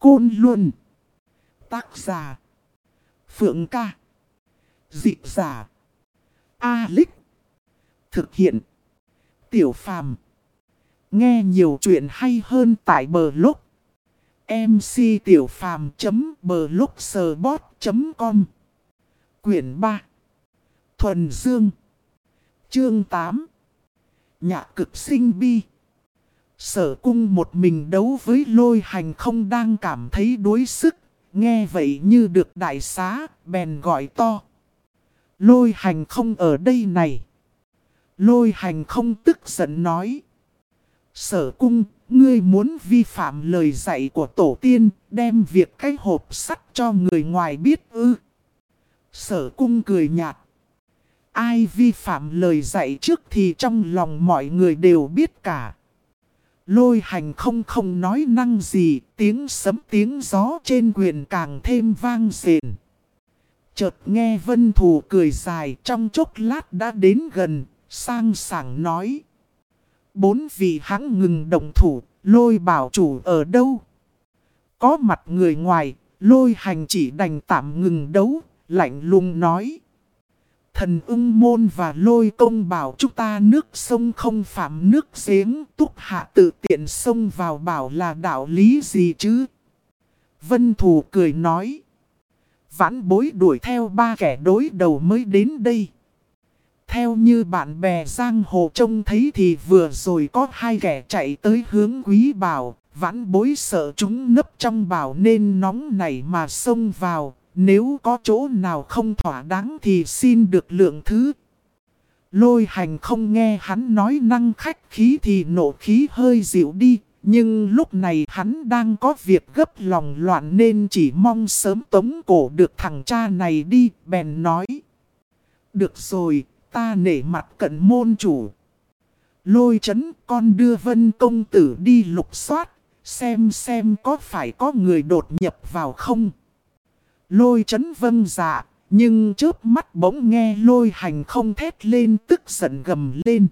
Côn Luân. Tác giả Phượng Ca. Dịch giả A-Lích. Thực hiện Tiểu Phàm. Nghe nhiều chuyện hay hơn tại Blog mctiểupham.blogspot.com. Quyển 3 Thuần Dương. Chương 8 Nhạc cực sinh bi. Sở Cung một mình đấu với Lôi Hành không đang cảm thấy đuối sức. Nghe vậy như được đại xá, bèn gọi to. Lôi Hành không ở đây này. Lôi Hành không tức giận nói. Sở Cung, ngươi muốn vi phạm lời dạy của tổ tiên, đem việc cái hộp sắt cho người ngoài biết ư? Sở Cung cười nhạt. Ai vi phạm lời dạy trước thì trong lòng mọi người đều biết cả. Lôi Hành không nói năng gì, tiếng sấm tiếng gió trên quyền càng thêm vang rền. Chợt nghe Vân Thù cười dài, trong chốc lát đã đến gần, sang sảng nói. 4 vị hãng ngừng động thủ, Lôi bảo chủ ở đâu? Có mặt người ngoài, Lôi Hành chỉ đành tạm ngừng đấu, lạnh lùng nói. Thần Ưng Môn và Lôi Công bảo chúng ta nước sông không phạm nước giếng, Túc Hạ tự tiện xông vào bảo là đạo lý gì chứ? Vân Thù cười nói. Vãn bối đuổi theo 3 kẻ đối đầu mới đến đây. Theo như bạn bè giang hồ trông thấy thì vừa rồi có 2 kẻ chạy tới hướng Quý Bảo. Vãn bối sợ chúng nấp trong bảo nên nóng nảy mà xông vào. Nếu có chỗ nào không thỏa đáng thì xin được lượng thứ. Lôi Hành không nghe hắn nói năng khách khí thì nộ khí hơi dịu đi. Nhưng lúc này hắn đang có việc gấp lòng loạn nên chỉ mong sớm tống cổ được thằng cha này đi, bèn nói. Được rồi, ta nể mặt cận môn chủ. Lôi Chấn, con đưa Vân công tử đi lục soát, xem có phải có người đột nhập vào không. Lôi Chấn vâng dạ, nhưng chớp mắt bỗng nghe Lôi Hành không thét lên tức giận gầm lên.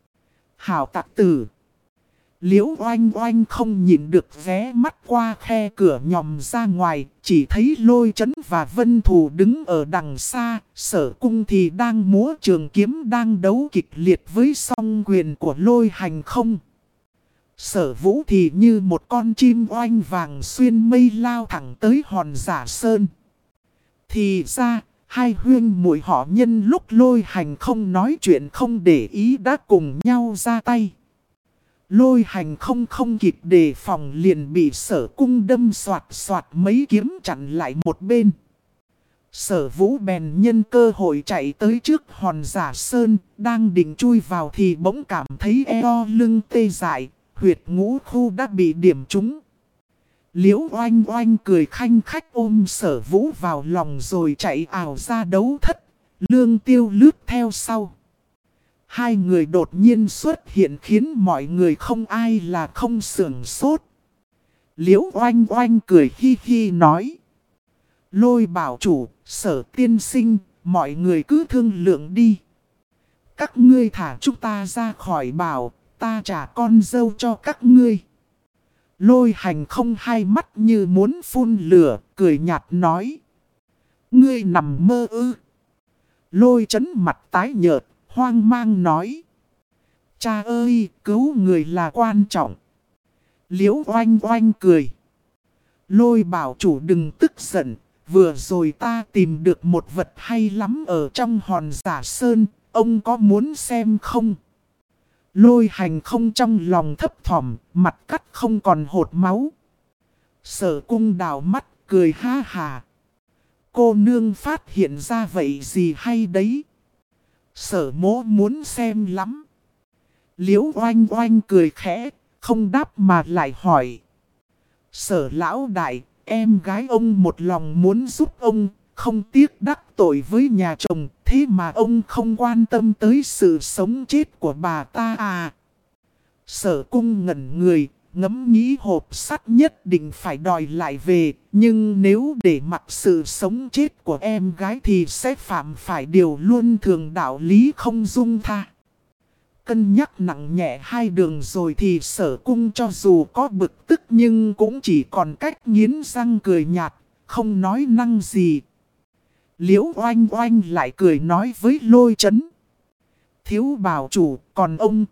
Hảo tặc tử! Liễu Oanh Oanh không nhìn được ghé mắt qua khe cửa nhòm ra ngoài, chỉ thấy Lôi Chấn và Vân Thù đứng ở đằng xa, Sở Cung thì đang múa trường kiếm đang đấu kịch liệt với song quyền của Lôi Hành không. Sở Vũ thì như một con chim oanh vàng xuyên mây lao thẳng tới Hòn Giả Sơn. Thì ra, hai huynh muội họ nhân lúc Lôi Hành không nói chuyện không để ý đã cùng nhau ra tay. Lôi Hành không kịp đề phòng liền bị Sở Cung đâm soạt mấy kiếm chặn lại một bên. Sở Vũ bèn nhân cơ hội chạy tới trước Hòn Giả Sơn, đang định chui vào thì bỗng cảm thấy eo lưng tê dại, huyệt ngũ khu đã bị điểm trúng. Liễu Oanh Oanh cười khanh khách ôm Sở Vũ vào lòng rồi chạy ảo ra đấu thất, Lương Tiêu lướt theo sau. Hai người đột nhiên xuất hiện khiến mọi người không ai là không sửng sốt. Liễu Oanh Oanh cười hi hi nói. Lôi bảo chủ, Sở tiên sinh, mọi người cứ thương lượng đi. Các ngươi thả chúng ta ra khỏi bảo, ta trả con dâu cho các ngươi. Lôi Hành không hai mắt như muốn phun lửa, cười nhạt nói. Ngươi nằm mơ ư? Lôi Chấn mặt tái nhợt, hoang mang nói. Cha ơi, cứu người là quan trọng. Liễu Oanh Oanh cười. Lôi bảo chủ đừng tức giận, vừa rồi ta tìm được một vật hay lắm ở trong Hòn Giả Sơn, ông có muốn xem không? Lôi Hành không trong lòng thấp thỏm, mặt cắt không còn hột máu. Sở Cung đào mắt, cười ha hà. Cô nương phát hiện ra vậy gì hay đấy? Sở mỗ muốn xem lắm. Liễu Oanh Oanh cười khẽ, không đáp mà lại hỏi. Sở lão đại, em gái ông một lòng muốn giúp ông, không tiếc đắc tội với nhà chồng, thế mà ông không quan tâm tới sự sống chết của bà ta à? Sở Cung ngẩn người, ngẫm nghĩ hộp sắt nhất định phải đòi lại về, nhưng nếu để mặc sự sống chết của em gái thì sẽ phạm phải điều luân thường đạo lý không dung tha. Cân nhắc nặng nhẹ hai đường rồi thì Sở Cung cho dù có bực tức nhưng cũng chỉ còn cách nghiến răng cười nhạt, không nói năng gì. Liễu Oanh Oanh lại cười nói với Lôi Chấn: thiếu bảo chủ, còn ông?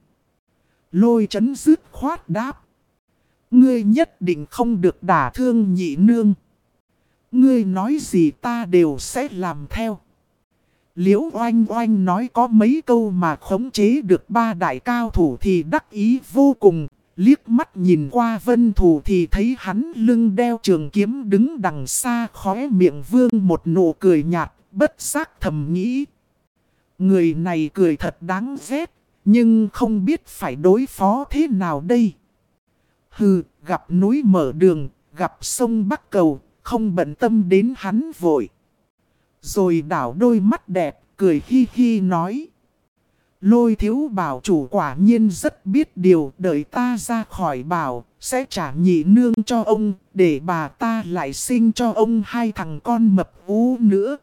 Lôi Chấn dứt khoát đáp: ngươi nhất định không được đả thương nhị nương. Ngươi nói gì ta đều sẽ làm theo. Liễu Oanh Oanh nói có mấy câu mà khống chế được ba đại cao thủ thì đắc ý vô cùng. Liếc mắt nhìn qua Vân Thù thì thấy hắn lưng đeo trường kiếm đứng đằng xa, khóe miệng vương một nụ cười nhạt, bất giác thầm nghĩ: người này cười thật đáng ghét, nhưng không biết phải đối phó thế nào đây. Hừ, gặp núi mở đường, gặp sông bắc cầu, không bận tâm đến hắn vội. Rồi đảo đôi mắt đẹp, cười hi hi nói: Lôi thiếu bảo chủ quả nhiên rất biết điều, đợi ta ra khỏi bảo, sẽ trả nhị nương cho ông, để bà ta lại sinh cho ông hai thằng con mập ú nữa.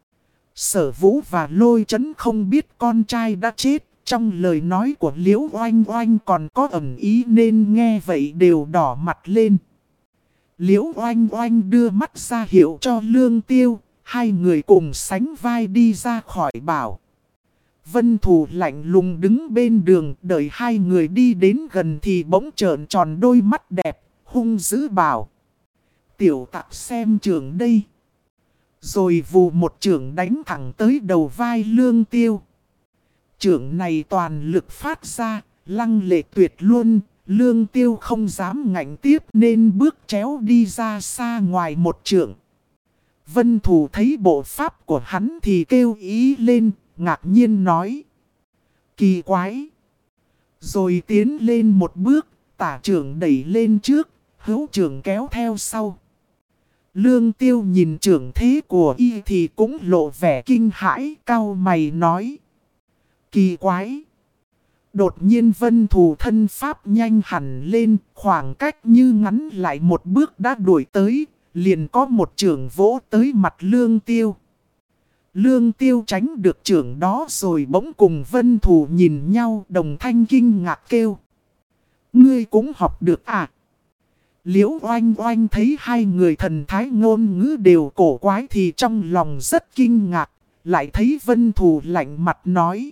Sở Vũ và Lôi Chấn không biết con trai đã chết, trong lời nói của Liễu Oanh Oanh còn có ẩn ý nên nghe vậy đều đỏ mặt lên. Liễu Oanh Oanh đưa mắt ra hiệu cho Lương Tiêu, hai người cùng sánh vai đi ra khỏi bảo. Vân Thù lạnh lùng đứng bên đường, đợi hai người đi đến gần thì bỗng trợn tròn đôi mắt đẹp, hung dữ bảo: tiểu tặc xem trường đây. Rồi vù một chưởng đánh thẳng tới đầu vai Lương Tiêu. Chưởng này toàn lực phát ra, lăng lệ tuyệt luôn. Lương Tiêu không dám ngạnh tiếp nên bước chéo đi ra xa ngoài một chưởng. Vân Thù thấy bộ pháp của hắn thì kêu ý lên, ngạc nhiên nói: kỳ quái. Rồi tiến lên một bước, tả chưởng đẩy lên trước, hữu chưởng kéo theo sau. Lương Tiêu nhìn chưởng thế của y thì cũng lộ vẻ kinh hãi, cau mày nói: kỳ quái. Đột nhiên Vân Thù thân pháp nhanh hẳn lên, khoảng cách như ngắn lại một bước đã đuổi tới, liền có một chưởng vỗ tới mặt Lương Tiêu. Lương Tiêu tránh được chưởng đó rồi bỗng cùng Vân Thù nhìn nhau, đồng thanh kinh ngạc kêu: ngươi cũng học được à? Liễu Oanh Oanh thấy hai người thần thái ngôn ngữ đều cổ quái thì trong lòng rất kinh ngạc, lại thấy Vân Thù lạnh mặt nói: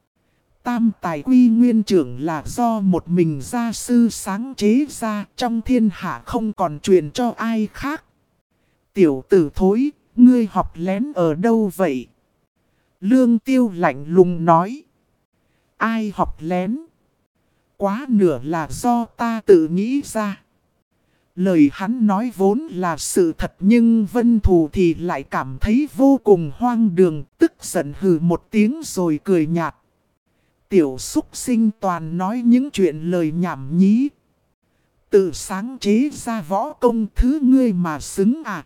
tam tài quy nguyên trưởng là do một mình gia sư sáng chế ra, trong thiên hạ không còn truyền cho ai khác. Tiểu tử thối, ngươi học lén ở đâu vậy? Lương Tiêu lạnh lùng nói: ai học lén? Quá nửa là do ta tự nghĩ ra. Lời hắn nói vốn là sự thật nhưng Vân Thù thì lại cảm thấy vô cùng hoang đường, tức giận hừ một tiếng rồi cười nhạt: tiểu súc sinh toàn nói những chuyện lời nhảm nhí. Tự sáng chế ra võ công thứ ngươi mà xứng à?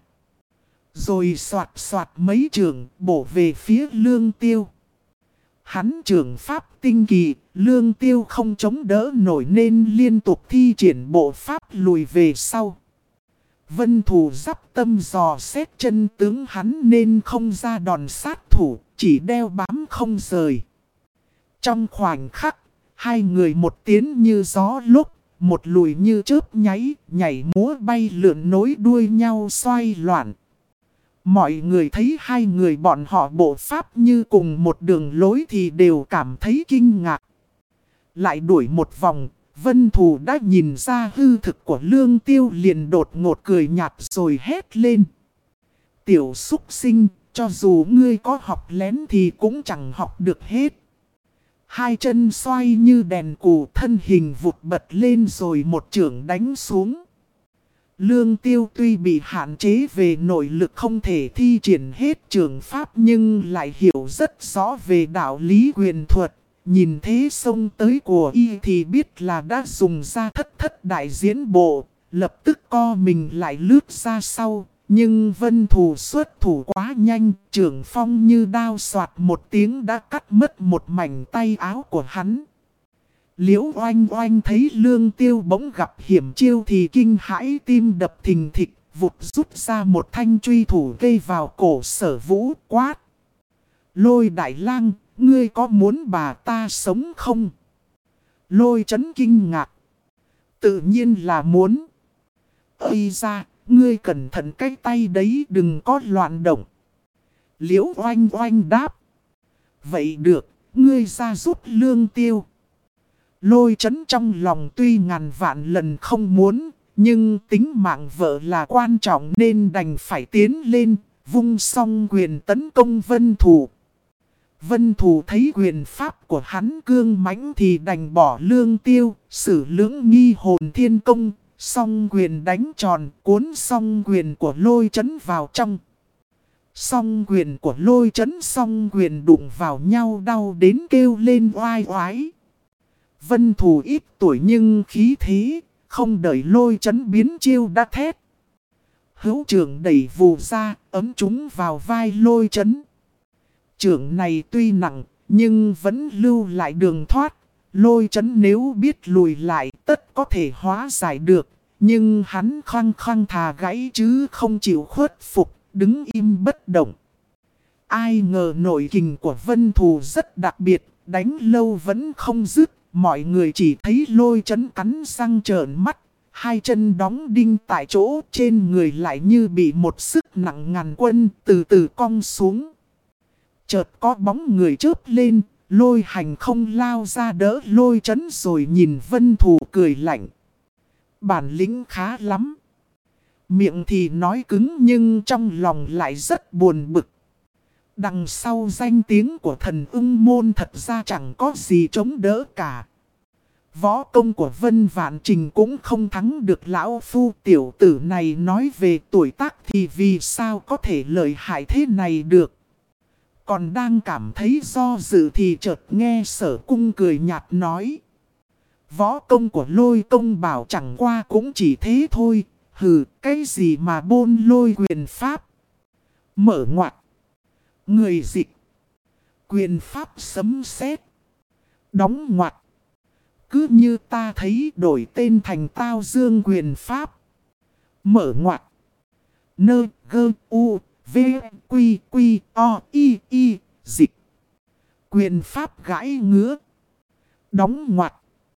Rồi soạt soạt mấy chưởng bổ về phía Lương Tiêu. Hắn chưởng pháp tinh kỳ, Lương Tiêu không chống đỡ nổi nên liên tục thi triển bộ pháp lùi về sau. Vân Thù dắp tâm dò xét chân tướng hắn nên không ra đòn sát thủ, chỉ đeo bám không rời. Trong khoảnh khắc, hai người một tiến như gió lúc, một lùi như chớp nháy, nhảy múa bay lượn nối đuôi nhau xoay loạn. Mọi người thấy hai người bọn họ bộ pháp như cùng một đường lối thì đều cảm thấy kinh ngạc. Lại đuổi một vòng, Vân Thù đã nhìn ra hư thực của Lương Tiêu liền đột ngột cười nhạt rồi hét lên: tiểu súc sinh, cho dù ngươi có học lén thì cũng chẳng học được hết. Hai chân xoay như đèn cù, thân hình vụt bật lên rồi một chưởng đánh xuống. Lương Tiêu tuy bị hạn chế về nội lực không thể thi triển hết chưởng pháp nhưng lại hiểu rất rõ về đạo lý quyền thuật. Nhìn thế xông tới của y thì biết là đã dùng ra thất đại diễn bộ, lập tức co mình lại lướt ra sau. Nhưng Vân Thù xuất thủ quá nhanh, chưởng phong như đao xoạt một tiếng đã cắt mất một mảnh tay áo của hắn. Liễu Oanh Oanh thấy Lương Tiêu bỗng gặp hiểm chiêu thì kinh hãi tim đập thình thịch, vụt rút ra một thanh truy thủ gây vào cổ Sở Vũ quát: Lôi Đại Lang, ngươi có muốn bà ta sống không? Lôi chấn kinh ngạc. Tự nhiên là muốn. Ây ra, ngươi cẩn thận cái tay đấy đừng có loạn động. Liễu oanh oanh đáp. Vậy được, ngươi ra giúp lương tiêu. Lôi chấn trong lòng tuy ngàn vạn lần không muốn, nhưng tính mạng vợ là quan trọng nên đành phải tiến lên, vung song quyền tấn công Vân Thù. Vân Thù thấy quyền pháp của hắn cương mãnh thì đành bỏ lương tiêu, sử lưỡng nghi hồn thiên công, song quyền đánh tròn, cuốn song quyền của lôi chấn vào trong. Song quyền của lôi chấn song quyền đụng vào nhau đau đến kêu lên oai oái. Vân Thù ít tuổi nhưng khí thế, không đợi lôi chấn biến chiêu đã thét. Hữu trưởng đẩy vù ra, ấm chúng vào vai lôi chấn. Trưởng này tuy nặng, nhưng vẫn lưu lại đường thoát. Lôi chấn nếu biết lùi lại tất có thể hóa giải được. Nhưng hắn khăng khăng thà gãy chứ không chịu khuất phục, đứng im bất động. Ai ngờ nội kình của Vân Thù rất đặc biệt, đánh lâu vẫn không dứt. Mọi người chỉ thấy lôi chấn cắn răng trợn mắt. Hai chân đóng đinh tại chỗ, trên người lại như bị một sức nặng ngàn quân từ từ cong xuống. Chợt có bóng người chớp lên, lôi hành không lao ra đỡ lôi chấn rồi nhìn Vân Thù cười lạnh. Bản lĩnh khá lắm. Miệng thì nói cứng nhưng trong lòng lại rất buồn bực. Đằng sau danh tiếng của thần ưng môn thật ra chẳng có gì chống đỡ cả. Võ công của Vân Vạn Trình cũng không thắng được lão phu tiểu tử này, nói về tuổi tác thì vì sao có thể lợi hại thế này được. Còn đang cảm thấy do dự thì chợt nghe Sở Cung cười nhạt nói. Võ công của Lôi Công bảo chẳng qua cũng chỉ thế thôi, hừ, cái gì mà bôn lôi quyền pháp. Mở ngoặt. Người dịch. Quyền pháp sấm sét. Đóng ngoặt. Cứ như ta thấy đổi tên thành Tao Dương quyền pháp. Mở ngoặt. Nơ gơ u v quy quy o y dịch. Quyền pháp gãi ngứa. Đóng ngoặt.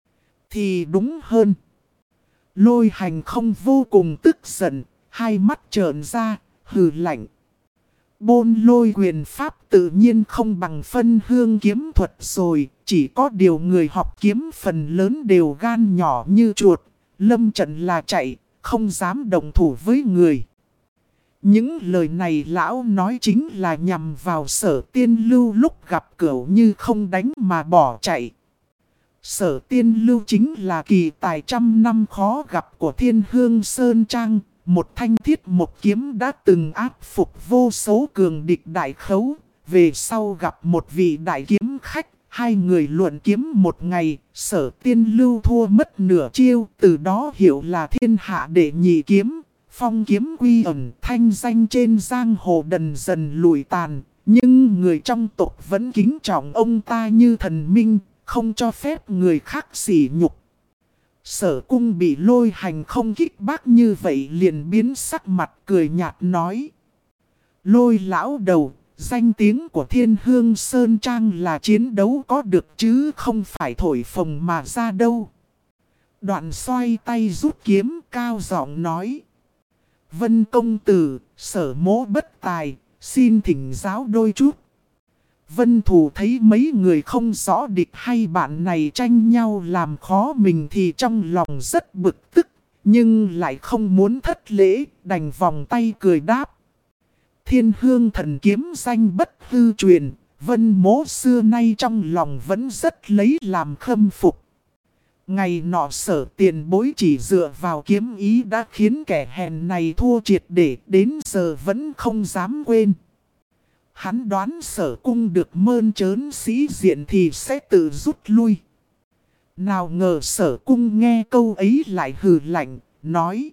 Thì đúng hơn. Lôi hành không vô cùng tức giận. Hai mắt trợn ra, hừ lạnh. Bôn lôi quyền pháp tự nhiên không bằng phân hương kiếm thuật rồi. Chỉ có điều người học kiếm phần lớn đều gan nhỏ như chuột. Lâm trận là chạy, không dám đồng thủ với người. Những lời này lão nói chính là nhằm vào Sở Tiên Lưu lúc gặp cửu như không đánh mà bỏ chạy. Sở Tiên Lưu chính là kỳ tài trăm năm khó gặp của Thiên Hương Sơn Trang. Một thanh thiết một kiếm đã từng áp phục vô số cường địch đại khấu. Về sau gặp một vị đại kiếm khách, hai người luận kiếm một ngày, Sở Tiên Lưu thua mất nửa chiêu, từ đó hiểu là thiên hạ đệ nhị kiếm. Phong kiếm quy ẩn, thanh danh trên giang hồ dần dần lụi tàn, nhưng người trong tộc vẫn kính trọng ông ta như thần minh, không cho phép người khác sỉ nhục. Sở Cung bị lôi hành không kích bác như vậy liền biến sắc mặt cười nhạt nói. Lôi lão đầu, danh tiếng của Thiên Hương Sơn Trang là chiến đấu có được chứ không phải thổi phồng mà ra đâu. Đoạn xoay tay rút kiếm cao giọng nói. Vân công tử, Sở mỗ bất tài, xin thỉnh giáo đôi chút. Vân Thù thấy mấy người không rõ địch hay bạn này tranh nhau làm khó mình thì trong lòng rất bực tức, nhưng lại không muốn thất lễ, đành vòng tay cười đáp. Thiên Hương thần kiếm danh bất hư truyền, Vân mỗ xưa nay trong lòng vẫn rất lấy làm khâm phục. Ngày nọ Sở tiền bối chỉ dựa vào kiếm ý đã khiến kẻ hèn này thua triệt để, đến giờ vẫn không dám quên. Hắn đoán Sở Cung được mơn trớn sĩ diện thì sẽ tự rút lui. Nào ngờ Sở Cung nghe câu ấy lại hừ lạnh, nói.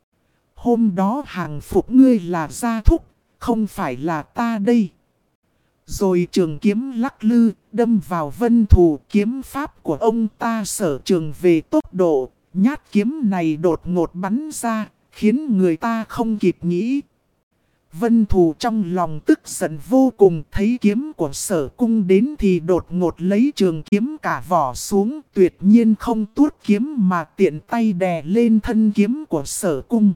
Hôm đó hàng phục ngươi là gia thúc, không phải là ta đây. Rồi trường kiếm lắc lư, đâm vào Vân Thù. Kiếm pháp của ông ta sở trường về tốc độ, nhát kiếm này đột ngột bắn ra, khiến người ta không kịp nghĩ. Vân Thù trong lòng tức giận vô cùng, thấy kiếm của Sở Cung đến thì đột ngột lấy trường kiếm cả vỏ xuống, tuyệt nhiên không tuốt kiếm mà tiện tay đè lên thân kiếm của Sở Cung.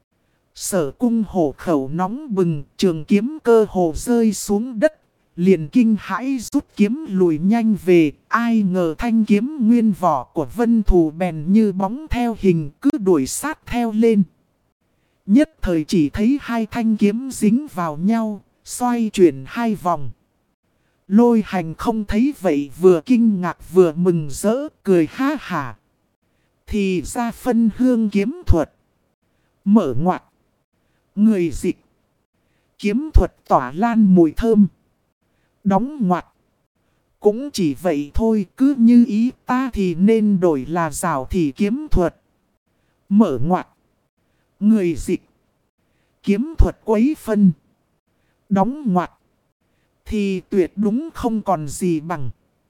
Sở Cung hổ khẩu nóng bừng, trường kiếm cơ hồ rơi xuống đất, liền kinh hãi rút kiếm lùi nhanh về. Ai ngờ thanh kiếm nguyên vỏ của Vân Thù bèn như bóng theo hình, cứ đuổi sát theo lên. Nhất thời chỉ thấy hai thanh kiếm dính vào nhau, xoay chuyển hai vòng. Lôi Hành không thấy vậy, vừa kinh ngạc vừa mừng rỡ, cười ha hả. Thì ra phân hương kiếm thuật. Mở ngoặt. Người dịch. Kiếm thuật tỏa lan mùi thơm. Đóng ngoặt. Cũng chỉ vậy thôi, cứ như ý ta thì nên đổi là rào thì kiếm thuật. Mở ngoặt. Người dịch. Kiếm thuật quấy phân. Đóng ngoặt. Thì tuyệt đúng không còn gì bằng.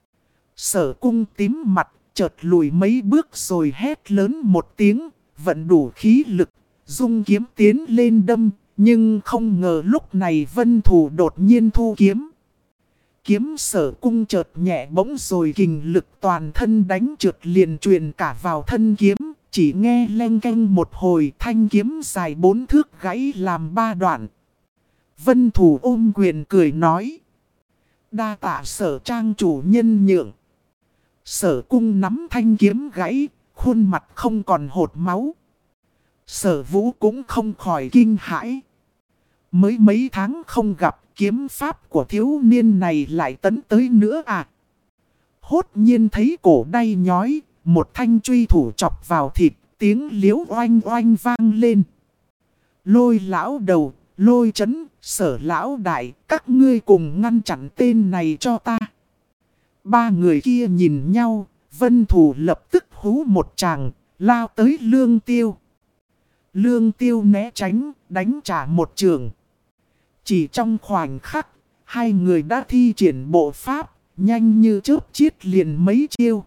Sở Cung tím mặt, chợt lùi mấy bước rồi hét lớn một tiếng, vận đủ khí lực, dung kiếm tiến lên đâm. Nhưng không ngờ lúc này Vân Thù đột nhiên thu kiếm. Kiếm Sở Cung chợt nhẹ bỗng rồi kình lực toàn thân đánh trượt liền truyền cả vào thân kiếm. Chỉ nghe leng keng một hồi, thanh kiếm dài 4 thước gãy làm 3 đoạn. Vân Thù ôm quyền cười nói. Đa tạ Sở Trang chủ nhân nhượng. Sở Cung nắm thanh kiếm gãy, khuôn mặt không còn hột máu. Sở Vũ cũng không khỏi kinh hãi. Mới mấy tháng không gặp, kiếm pháp của thiếu niên này lại tấn tới nữa à. Hốt nhiên thấy cổ đay nhói, một thanh truy thủ chọc vào thịt, tiếng liếu oanh oanh vang lên. Lôi lão đầu, Lôi Chấn, Sở lão đại, các ngươi cùng ngăn chặn tên này cho ta. Ba người kia nhìn nhau, Vân Thù lập tức hú một tràng, lao tới Lương Tiêu. Lương Tiêu né tránh, đánh trả một trường. Chỉ trong khoảnh khắc, hai người đã thi triển bộ pháp, nhanh như chớp chiết liền mấy chiêu.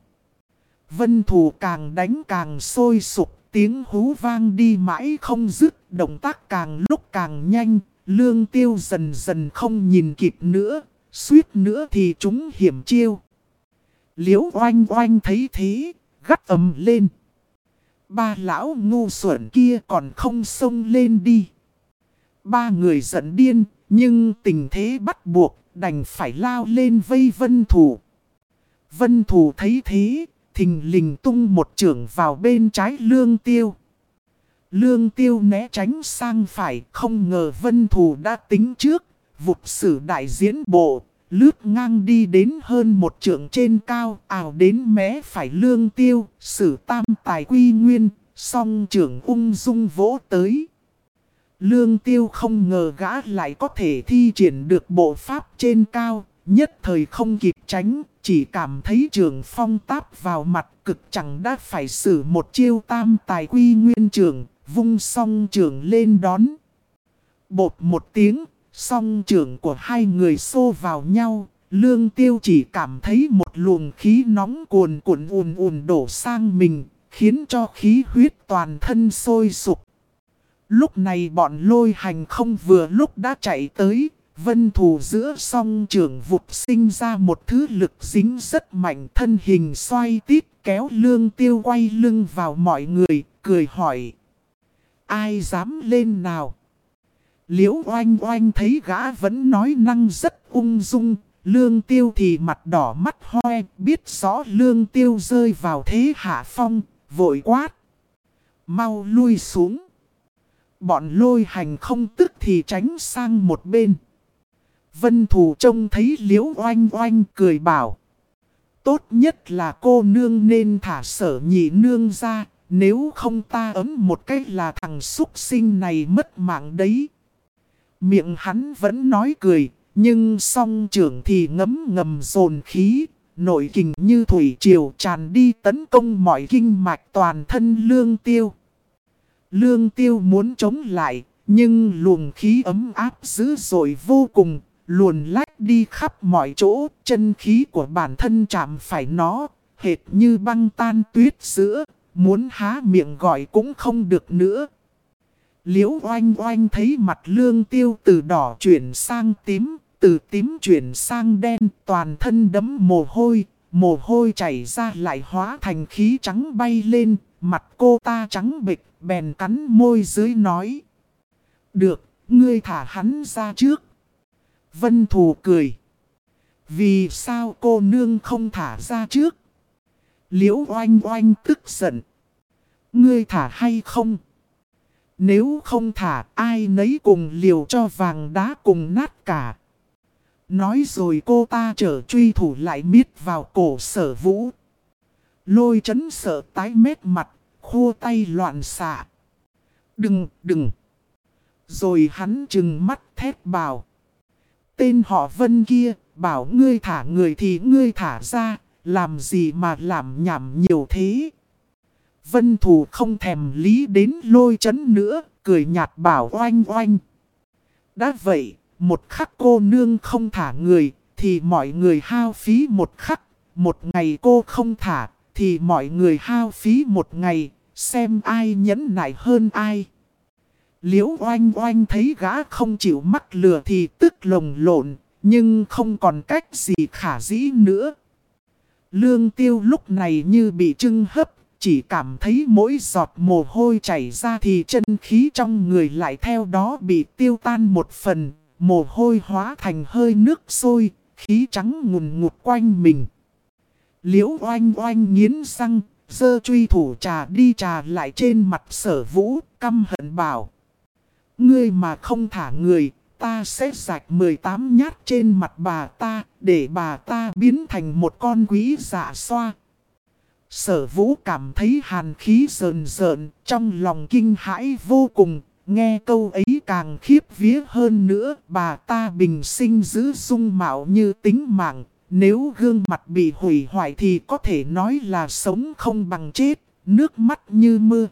Vân Thù càng đánh càng sôi sục, tiếng hú vang đi mãi không dứt, động tác càng lúc càng nhanh. Lương Tiêu dần dần không nhìn kịp nữa, suýt nữa thì trúng hiểm chiêu. Liễu oanh oanh thấy thế, gắt ầm lên. Ba lão ngu xuẩn kia còn không xông lên đi. Ba người giận điên, nhưng tình thế bắt buộc, đành phải lao lên vây Vân Thù. Vân Thù thấy thế, thình lình tung một chưởng vào bên trái Lương Tiêu. Lương Tiêu né tránh sang phải, không ngờ Vân Thù đã tính trước, vụt sử đại diễn bộ, lướt ngang đi đến hơn một trượng trên cao, ảo đến mé phải Lương Tiêu, sử tam tài quy nguyên, song chưởng ung dung vỗ tới. Lương Tiêu không ngờ gã lại có thể thi triển được bộ pháp trên cao, nhất thời không kịp tránh, chỉ cảm thấy trường phong táp vào mặt, cực chẳng đã phải sử một chiêu tam tài quy nguyên trường, vung song trường lên đón. Bột một tiếng, song trường của hai người xô vào nhau, Lương Tiêu chỉ cảm thấy một luồng khí nóng cuồn cuộn ùn ùn đổ sang mình, khiến cho khí huyết toàn thân sôi sục. Lúc này bọn Lôi Hành không vừa lúc đã chạy tới, Vân Thù giữa song trường vụt sinh ra một thứ lực dính rất mạnh, thân hình xoay tít kéo Lương Tiêu quay lưng vào mọi người, cười hỏi. Ai dám lên nào? Liễu oanh oanh thấy gã vẫn nói năng rất ung dung, Lương Tiêu thì mặt đỏ mắt hoe, biết rõ Lương Tiêu rơi vào thế hạ phong, vội quát. Mau lui xuống. Bọn Lôi Hành không tức thì tránh sang một bên. Vân Thù trông thấy Liễu oanh oanh cười bảo. Tốt nhất là cô nương nên thả Sở nhị nương ra, nếu không ta ấm một cách là thằng súc sinh này mất mạng đấy. Miệng hắn vẫn nói cười, nhưng song trưởng thì ngấm ngầm dồn khí, nội kình như thủy triều tràn đi tấn công mọi kinh mạch toàn thân Lương Tiêu. Lương Tiêu muốn chống lại, nhưng luồng khí ấm áp dữ dội vô cùng, luồn lách đi khắp mọi chỗ, chân khí của bản thân chạm phải nó, hệt như băng tan tuyết giữa, muốn há miệng gọi cũng không được nữa. Liễu oanh oanh thấy mặt Lương Tiêu từ đỏ chuyển sang tím, từ tím chuyển sang đen, toàn thân đẫm mồ hôi chảy ra lại hóa thành khí trắng bay lên, mặt cô ta trắng bệch, bèn cắn môi dưới nói. Được, ngươi thả hắn ra trước. Vân Thù cười. Vì sao cô nương không thả ra trước? Liễu oanh oanh tức giận. Ngươi thả hay không? Nếu không thả, ai nấy cùng liều cho vàng đá cùng nát cả. Nói rồi cô ta trở truy thủ lại miết vào cổ Sở Vũ. Lôi Chấn sợ tái mét mặt, khua tay loạn xạ. Đừng. Rồi hắn trừng mắt thét bảo. Tên họ Vân kia, bảo ngươi thả người thì ngươi thả ra, làm gì mà làm nhảm nhiều thế. Vân Thù không thèm lý đến Lôi Chấn nữa, cười nhạt bảo oanh oanh. Đã vậy, một khắc cô nương không thả người, thì mọi người hao phí một khắc. Một ngày cô không thả, thì mọi người hao phí một ngày, xem ai nhẫn nại hơn ai. Liễu oanh oanh thấy gã không chịu mắc lừa thì tức lồng lộn, nhưng không còn cách gì khả dĩ nữa. Lương Tiêu lúc này như bị trưng hấp, chỉ cảm thấy mỗi giọt mồ hôi chảy ra thì chân khí trong người lại theo đó bị tiêu tan một phần, mồ hôi hóa thành hơi nước sôi, khí trắng ngùn ngụt quanh mình. Liễu oanh oanh nghiến răng, giơ truy thủ trà đi trà lại trên mặt Sở Vũ, căm hận bảo. Ngươi mà không thả người, ta sẽ rạch 18 nhát trên mặt bà ta, để bà ta biến thành một con quỷ dạ xoa. Sở Vũ cảm thấy hàn khí rờn rợn, trong lòng kinh hãi vô cùng, nghe câu ấy càng khiếp vía hơn nữa. Bà ta bình sinh giữ dung mạo như tính mạng, nếu gương mặt bị hủy hoại thì có thể nói là sống không bằng chết, nước mắt như mưa.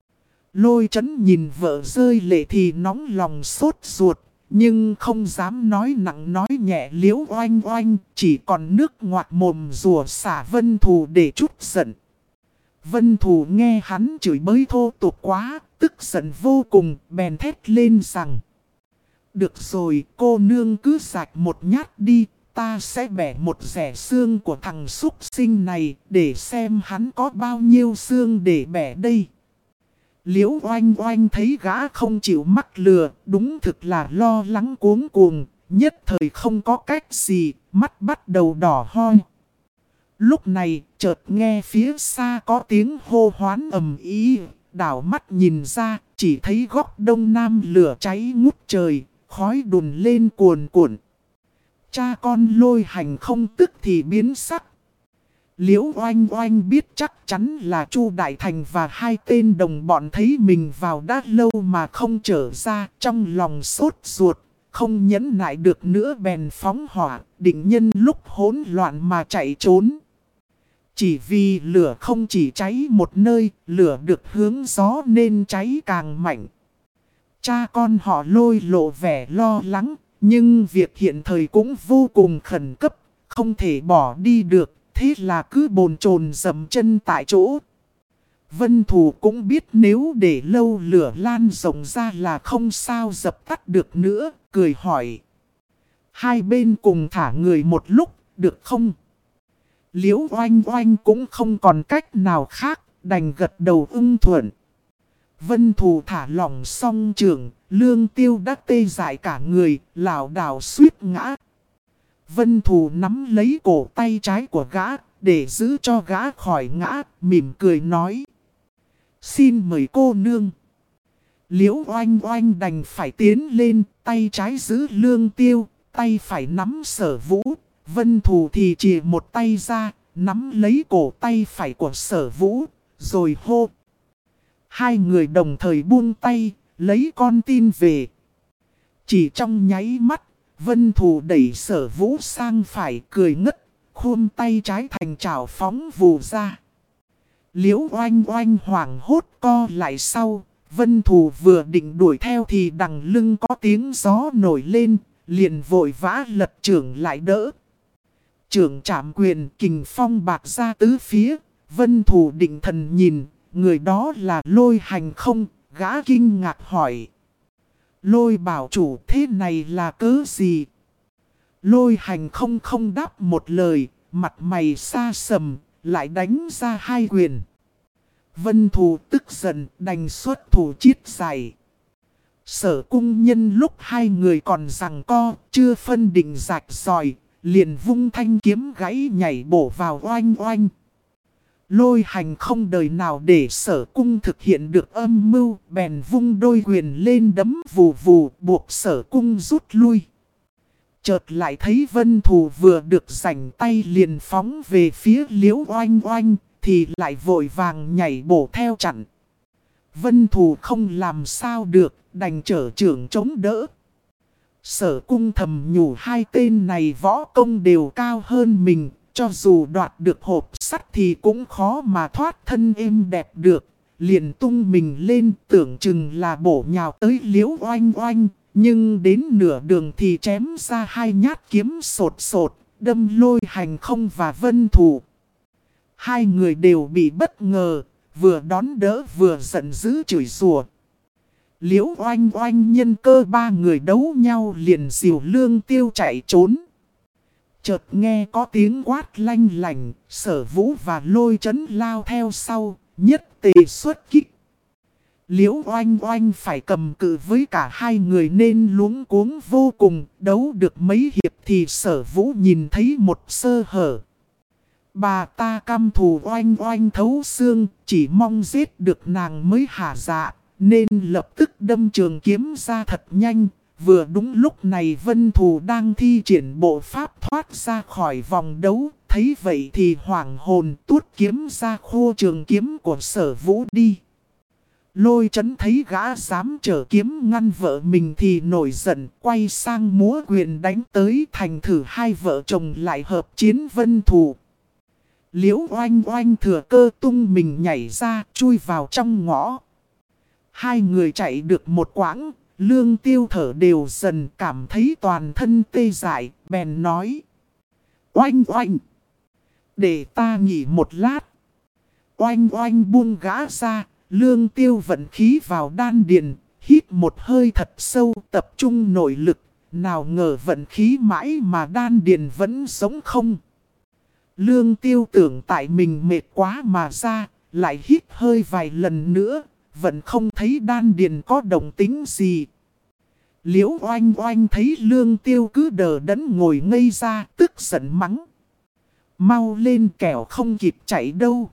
Lôi Chấn nhìn vợ rơi lệ thì nóng lòng sốt ruột, nhưng không dám nói nặng nói nhẹ. Liễu oanh oanh, chỉ còn nước ngoạc mồm rùa xả Vân Thù để trút giận. Vân Thù nghe hắn chửi bới thô tục quá, tức giận vô cùng, bèn thét lên rằng. Được rồi, cô nương cứ rạch một nhát đi, ta sẽ bẻ một rẻ xương của thằng súc sinh này, để xem hắn có bao nhiêu xương để bẻ đây. Liễu oanh oanh thấy gã không chịu mắc lừa, đúng thực là lo lắng cuống cuồng, nhất thời không có cách gì, mắt bắt đầu đỏ hoe. Lúc này, chợt nghe phía xa có tiếng hô hoán ầm ĩ, đảo mắt nhìn ra, chỉ thấy góc đông nam lửa cháy ngút trời, khói đùn lên cuồn cuộn. Cha con Lôi Hành không tức thì biến sắc. Liễu oanh oanh biết chắc chắn là Chu Đại Thành và hai tên đồng bọn thấy mình vào đã lâu mà không trở ra, trong lòng sốt ruột, không nhẫn nại được nữa bèn phóng hỏa, định nhân lúc hỗn loạn mà chạy trốn. Chỉ vì lửa không chỉ cháy một nơi, lửa được hướng gió nên cháy càng mạnh. Cha con họ Lôi lộ vẻ lo lắng, nhưng việc hiện thời cũng vô cùng khẩn cấp, không thể bỏ đi được. Thế là cứ bồn chồn dậm chân tại chỗ. Vân Thù cũng biết nếu để lâu lửa lan rộng ra là không sao dập tắt được nữa, cười hỏi. Hai bên cùng thả người một lúc, được không? Liễu oanh oanh cũng không còn cách nào khác, đành gật đầu ưng thuận. Vân Thù thả lỏng song trường, Lương Tiêu đã tê dại cả người, lảo đảo suýt ngã. Vân Thù nắm lấy cổ tay trái của gã, để giữ cho gã khỏi ngã, mỉm cười nói. Xin mời cô nương. Liễu oanh oanh đành phải tiến lên, tay trái giữ Lương Tiêu, tay phải nắm Sở Vũ. Vân Thù thì chìa một tay ra, nắm lấy cổ tay phải của Sở Vũ, rồi hô. Hai người đồng thời buông tay, lấy con tin về. Chỉ trong nháy mắt, Vân Thù đẩy Sở Vũ sang phải, cười ngất, khum tay trái thành chảo phóng vù ra. Liễu oanh oanh hoảng hốt co lại sau, Vân Thù vừa định đuổi theo thì đằng lưng có tiếng gió nổi lên, liền vội vã lật chưởng lại đỡ. Chưởng chạm quyền, kình phong bạc ra tứ phía, Vân Thù định thần nhìn, người đó là Lôi Hành không, gã kinh ngạc hỏi. Lôi bảo chủ thế này là cớ gì? Lôi hành không đáp một lời, mặt mày xa sầm, lại đánh ra 2 quyền. Vân Thù tức giận đành xuất thủ chiết giải. Sở cung nhân lúc 2 người còn giằng co, chưa phân định rạch ròi, liền vung thanh kiếm gãy nhảy bổ vào oanh oanh. Lôi hành không đời nào để sở cung thực hiện được âm mưu, bèn vung đôi quyền lên đấm vù vù buộc sở cung rút lui. Chợt lại thấy Vân Thù vừa được rảnh tay liền phóng về phía Liễu Oanh Oanh, thì lại vội vàng nhảy bổ theo chặn. Vân Thù không làm sao được, đành trở trưởng chống đỡ. Sở cung thầm nhủ 2 tên này võ công đều cao hơn mình, cho dù đoạt được hộp sắt thì cũng khó mà thoát thân êm đẹp được. Liền tung mình lên tưởng chừng là bổ nhào tới Liễu Oanh Oanh, nhưng đến nửa đường thì chém ra 2 nhát kiếm sột sột, đâm Lôi Hành không và Vân Thù. 2 người đều bị bất ngờ, vừa đón đỡ vừa giận dữ chửi rủa. Liễu Oanh Oanh nhân cơ 3 người đấu nhau liền dìu Lương Tiêu chạy trốn. Chợt nghe có tiếng quát lanh lành, Sở Vũ và Lôi Chấn lao theo sau, nhất tề xuất kích. Liễu Oanh Oanh phải cầm cự với cả 2 người nên luống cuống vô cùng, đấu được mấy hiệp thì Sở Vũ nhìn thấy một sơ hở. Bà ta căm thù Oanh Oanh thấu xương, chỉ mong giết được nàng mới hả dạ, nên lập tức đâm trường kiếm ra thật nhanh. Vừa đúng lúc này Vân Thù đang thi triển bộ pháp thoát ra khỏi vòng đấu, thấy vậy thì hoảng hồn tuốt kiếm ra khô trường kiếm của Sở Vũ đi. Lôi Chấn thấy gã dám trở kiếm ngăn vợ mình thì nổi giận, quay sang múa quyền đánh tới, thành thử 2 vợ chồng lại hợp chiến Vân Thù. Liễu Oanh Oanh thừa cơ tung mình nhảy ra, chui vào trong ngõ. 2 người chạy được một quãng, Lương Tiêu thở đều dần cảm thấy toàn thân tê dại, bèn nói. Oanh Oanh! Để ta nghỉ một lát. Oanh Oanh buông gã ra, Lương Tiêu vận khí vào đan điền, hít một hơi thật sâu tập trung nội lực. Nào ngờ vận khí mãi mà đan điền vẫn sống không. Lương Tiêu tưởng tại mình mệt quá mà ra, lại hít hơi vài lần nữa, vẫn không thấy đan điền có động tính gì. Liễu Oanh Oanh thấy Lương Tiêu cứ đờ đẫn ngồi ngây ra, tức giận mắng. Mau lên kẻo không kịp chạy đâu.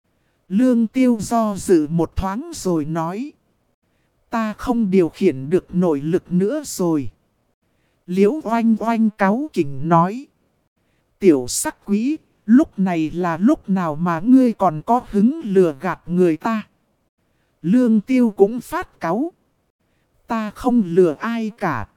Lương Tiêu do dự một thoáng rồi nói. Ta không điều khiển được nội lực nữa rồi. Liễu Oanh Oanh cáu kỉnh nói. Tiểu sắc quý, lúc này là lúc nào mà ngươi còn có hứng lừa gạt người ta. Lương Tiêu cũng phát cáu. Ta không lừa ai cả,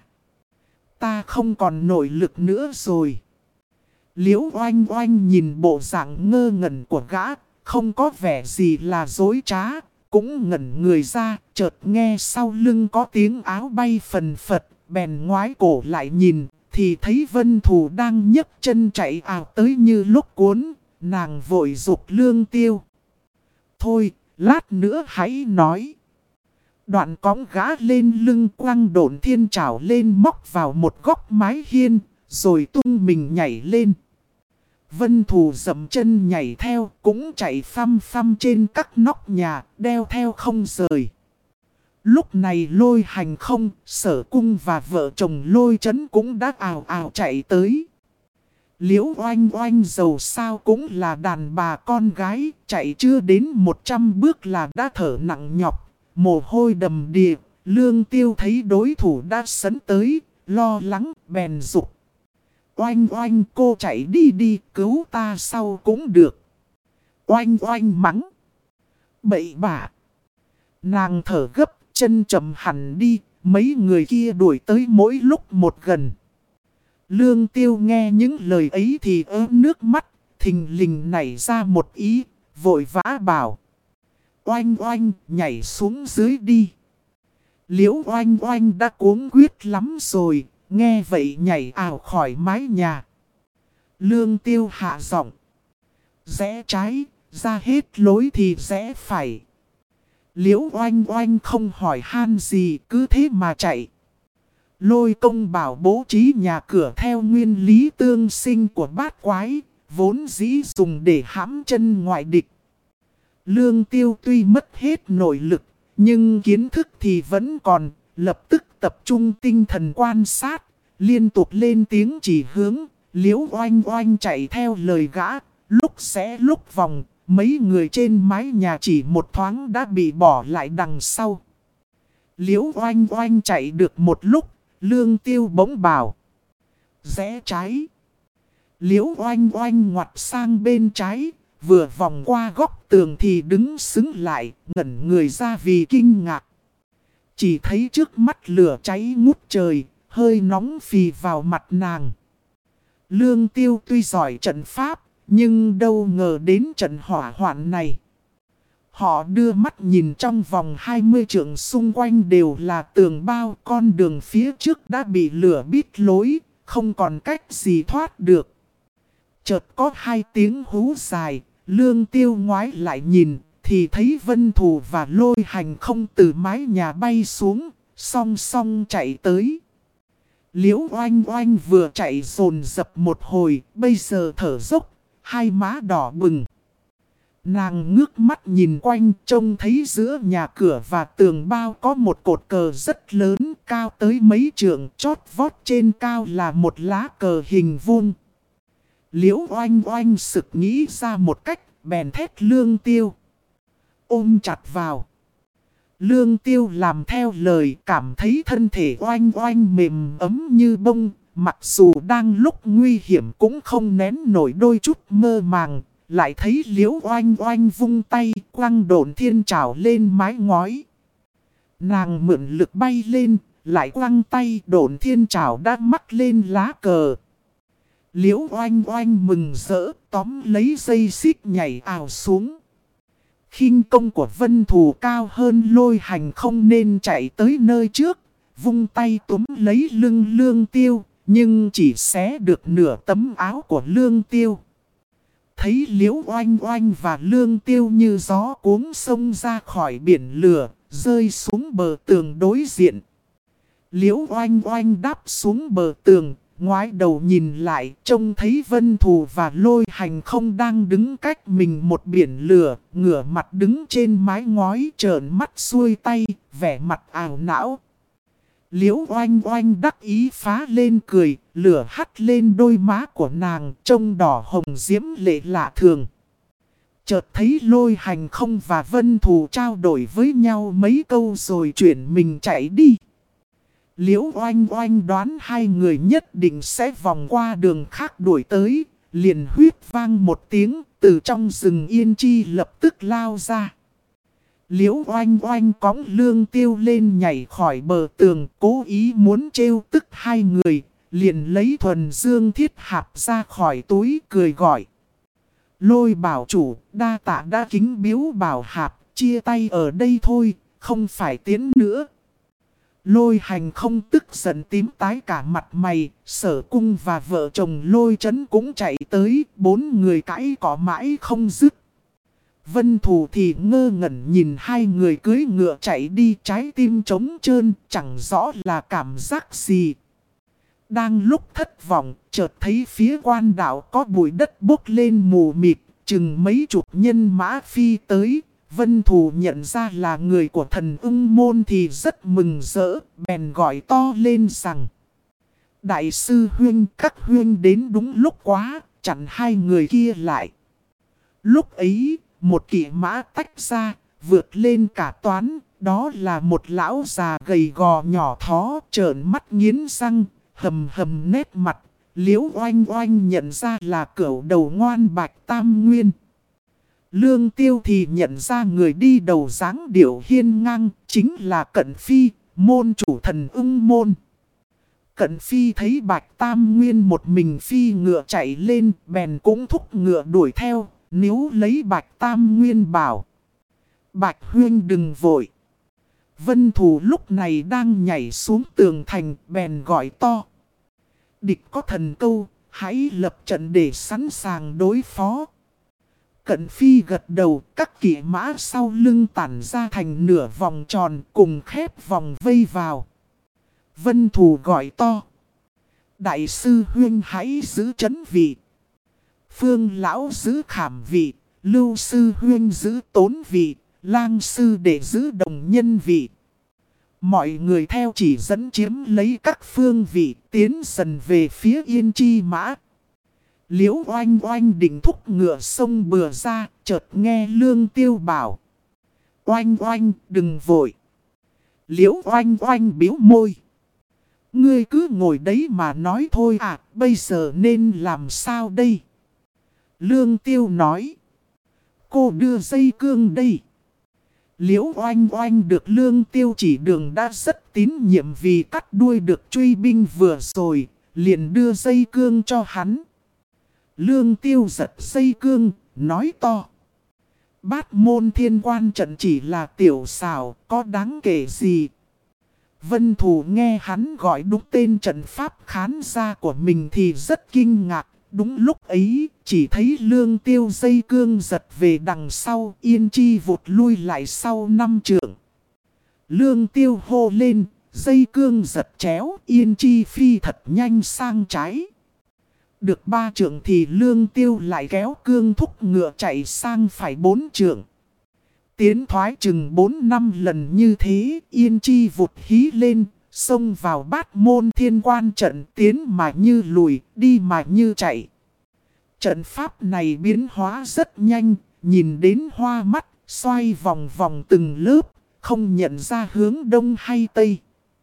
ta không còn nội lực nữa rồi. Liễu Oanh Oanh nhìn bộ dạng ngơ ngẩn của gã, không có vẻ gì là dối trá, cũng ngẩn người ra, chợt nghe sau lưng có tiếng áo bay phần phật, bèn ngoái cổ lại nhìn, thì thấy Vân Thù đang nhấc chân chạy ào tới như lúc cuốn, nàng vội giục Lương Tiêu. Thôi, lát nữa hãy nói. Đoạn cõng gã lên lưng quăng độn thiên trảo lên móc vào một góc mái hiên, rồi tung mình nhảy lên. Vân Thù dậm chân nhảy theo, cũng chạy phăm phăm trên các nóc nhà, đeo theo không rời. Lúc này Lôi Hành không, Sở Cung và vợ chồng Lôi Chấn cũng đã ào ào chạy tới. Liễu Oanh Oanh dầu sao cũng là đàn bà con gái, chạy chưa đến 100 bước là đã thở nặng nhọc, mồ hôi đầm đìa. Lương Tiêu thấy đối thủ đã sấn tới, lo lắng, bèn giục. Oanh Oanh cô chạy đi đi, cứu ta sau cũng được. Oanh Oanh mắng. Bậy bạ. Nàng thở gấp, chân chậm hẳn đi, mấy người kia đuổi tới mỗi lúc một gần. Lương Tiêu nghe những lời ấy thì ớn nước mắt, thình lình nảy ra một ý, vội vã bảo. Oanh Oanh nhảy xuống dưới đi. Liễu Oanh Oanh đã cuống quyết lắm rồi, nghe vậy nhảy ảo khỏi mái nhà. Lương Tiêu hạ giọng. Rẽ trái, ra hết lối thì rẽ phải. Liễu oanh oanh không hỏi han gì, cứ thế mà chạy. Lôi công bảo bố trí nhà cửa theo nguyên lý tương sinh của bát quái, vốn dĩ dùng để hãm chân ngoại địch. Lương Tiêu tuy mất hết nội lực, nhưng kiến thức thì vẫn còn, lập tức tập trung tinh thần quan sát, liên tục lên tiếng chỉ hướng. Liễu oanh oanh chạy theo lời gã, lúc rẽ lúc vòng, mấy người trên mái nhà chỉ một thoáng đã bị bỏ lại đằng sau. Liễu oanh oanh chạy được một lúc, Lương Tiêu bỗng bảo: rẽ trái. Liễu oanh oanh ngoặt sang bên trái, vừa vòng qua góc tường thì đứng sững lại, ngẩn người ra vì kinh ngạc. Chỉ thấy trước mắt lửa cháy ngút trời, hơi nóng phì vào mặt nàng. Lương Tiêu tuy giỏi trận pháp, nhưng đâu ngờ đến trận hỏa hoạn này. Họ đưa mắt nhìn trong vòng 20 trượng xung quanh đều là tường bao, con đường phía trước đã bị lửa bít lối, không còn cách gì thoát được. Chợt có hai tiếng hú dài, Lương Tiêu ngoái lại nhìn, thì thấy Vân Thù và Lôi Hành không từ mái nhà bay xuống, song song chạy tới. Liễu oanh oanh vừa chạy dồn dập một hồi, bây giờ thở dốc, hai má đỏ bừng. Nàng ngước mắt nhìn quanh, trông thấy giữa nhà cửa và tường bao có một cột cờ rất lớn, cao tới mấy trượng, chót vót trên cao là một lá cờ hình vuông. Liễu oanh oanh sực nghĩ ra một cách, bèn thét Lương Tiêu: ôm chặt vào. Lương Tiêu làm theo lời, cảm thấy thân thể oanh oanh mềm ấm như bông, mặc dù đang lúc nguy hiểm cũng không nén nổi đôi chút mơ màng. Lại thấy Liễu oanh oanh vung tay, quăng độn thiên trảo lên mái ngói. Nàng mượn lực bay lên, lại quăng tay, độn thiên trảo đã mắc lên lá cờ. Liễu oanh oanh mừng rỡ, tóm lấy dây xích nhảy ào xuống. Khinh công của Vân Thù cao hơn Lôi Hành không nên chạy tới nơi trước, vung tay túm lấy lưng Lương Tiêu, nhưng chỉ xé được nửa tấm áo của Lương Tiêu. Thấy Liễu oanh oanh và Lương Tiêu như gió cuốn sông ra khỏi biển lửa, rơi xuống bờ tường đối diện. Liễu oanh oanh đáp xuống bờ tường, ngoái đầu nhìn lại, trông thấy Vân Thù và Lôi Hành không đang đứng cách mình một biển lửa, ngửa mặt đứng trên mái ngói trợn mắt xuôi tay, vẻ mặt ảo não. Liễu oanh oanh đắc ý phá lên cười, lửa hắt lên đôi má của nàng, trông đỏ hồng diễm lệ lạ thường. Chợt thấy Lôi Hành không và Vân Thù trao đổi với nhau mấy câu rồi chuyển mình chạy đi. Liễu oanh oanh đoán hai người nhất định sẽ vòng qua đường khác đuổi tới, liền huýt vang một tiếng, từ trong rừng yên chi lập tức lao ra. Liễu oanh oanh cõng Lương Tiêu lên nhảy khỏi bờ tường, cố ý muốn trêu tức hai người, liền lấy thuần dương thiết hạp ra khỏi túi cười gọi: Lôi bảo chủ, đa tạ đã kính biếu bảo hạp, chia tay ở đây thôi, không phải tiến nữa. Lôi Hành không tức giận tím tái cả mặt mày, Sở Cung và vợ chồng Lôi Trấn cũng chạy tới, bốn người cãi cỏ mãi không dứt. Vân Thù thì ngơ ngẩn nhìn hai người cưỡi ngựa chạy đi, trái tim trống trơn, chẳng rõ là cảm giác gì. Đang lúc thất vọng, chợt thấy phía quan đảo có bụi đất bốc lên mù mịt, chừng mấy chục nhân mã phi tới. Vân Thù nhận ra là người của Thần Ưng Môn thì rất mừng rỡ, bèn gọi to lên rằng: Đại sư huynh, các huynh đến đúng lúc quá, chặn hai người kia lại. Lúc ấy, một kỵ mã tách ra, vượt lên cả toán, đó là một lão già gầy gò nhỏ thó, trợn mắt nghiến răng, hầm hầm nét mặt. Liễu oanh oanh nhận ra là cẩu đầu ngoan Bạch Tam Nguyên. Lương Tiêu thì nhận ra người đi đầu dáng điệu hiên ngang, chính là Cận Phi, môn chủ Thần Ưng Môn. Cận Phi thấy Bạch Tam Nguyên một mình phi ngựa chạy lên, bèn cũng thúc ngựa đuổi theo, níu lấy Bạch Tam Nguyên bảo: Bạch huynh đừng vội. Vân Thù lúc này đang nhảy xuống tường thành, bèn gọi to: Địch có thần câu, hãy lập trận để sẵn sàng đối phó. Cận Phi gật đầu, các kỵ mã sau lưng tản ra thành nửa vòng tròn cùng khép vòng vây vào. Vân Thù gọi to. Đại sư huynh hãy giữ trấn vị. Phương lão giữ khảm vị. Lưu sư huynh giữ tốn vị. Lang sư để giữ đồng nhân vị. Mọi người theo chỉ dẫn chiếm lấy các phương vị, tiến dần về phía Yên Chi Mã. Liễu Oanh Oanh định thúc ngựa sông bừa ra, chợt nghe Lương Tiêu bảo. Oanh Oanh đừng vội. Liễu Oanh Oanh bĩu môi. Ngươi cứ ngồi đấy mà nói thôi à, bây giờ nên làm sao đây? Lương Tiêu nói. Cô đưa dây cương đây. Liễu Oanh Oanh được Lương Tiêu chỉ đường đã rất tín nhiệm vì cắt đuôi được truy binh vừa rồi, liền đưa dây cương cho hắn. Lương Tiêu giật dây cương, nói to. Bát môn thiên quan trận chỉ là tiểu xảo, có đáng kể gì? Vân Thù nghe hắn gọi đúng tên trận pháp khán gia của mình thì rất kinh ngạc. Đúng lúc ấy, chỉ thấy Lương Tiêu dây cương giật về đằng sau, Yên Chi vụt lui lại sau 5 trượng. Lương Tiêu hô lên, dây cương giật chéo, Yên Chi phi thật nhanh sang trái. Được 3 trượng thì Lương Tiêu lại kéo cương thúc ngựa chạy sang phải 4 trượng. Tiến thoái chừng 4-5 lần như thế, Yên Chi vụt hí lên, xông vào bát môn thiên quan trận, tiến mà như lùi, đi mà như chạy. Trận pháp này biến hóa rất nhanh, nhìn đến hoa mắt, xoay vòng vòng từng lớp, không nhận ra hướng đông hay tây.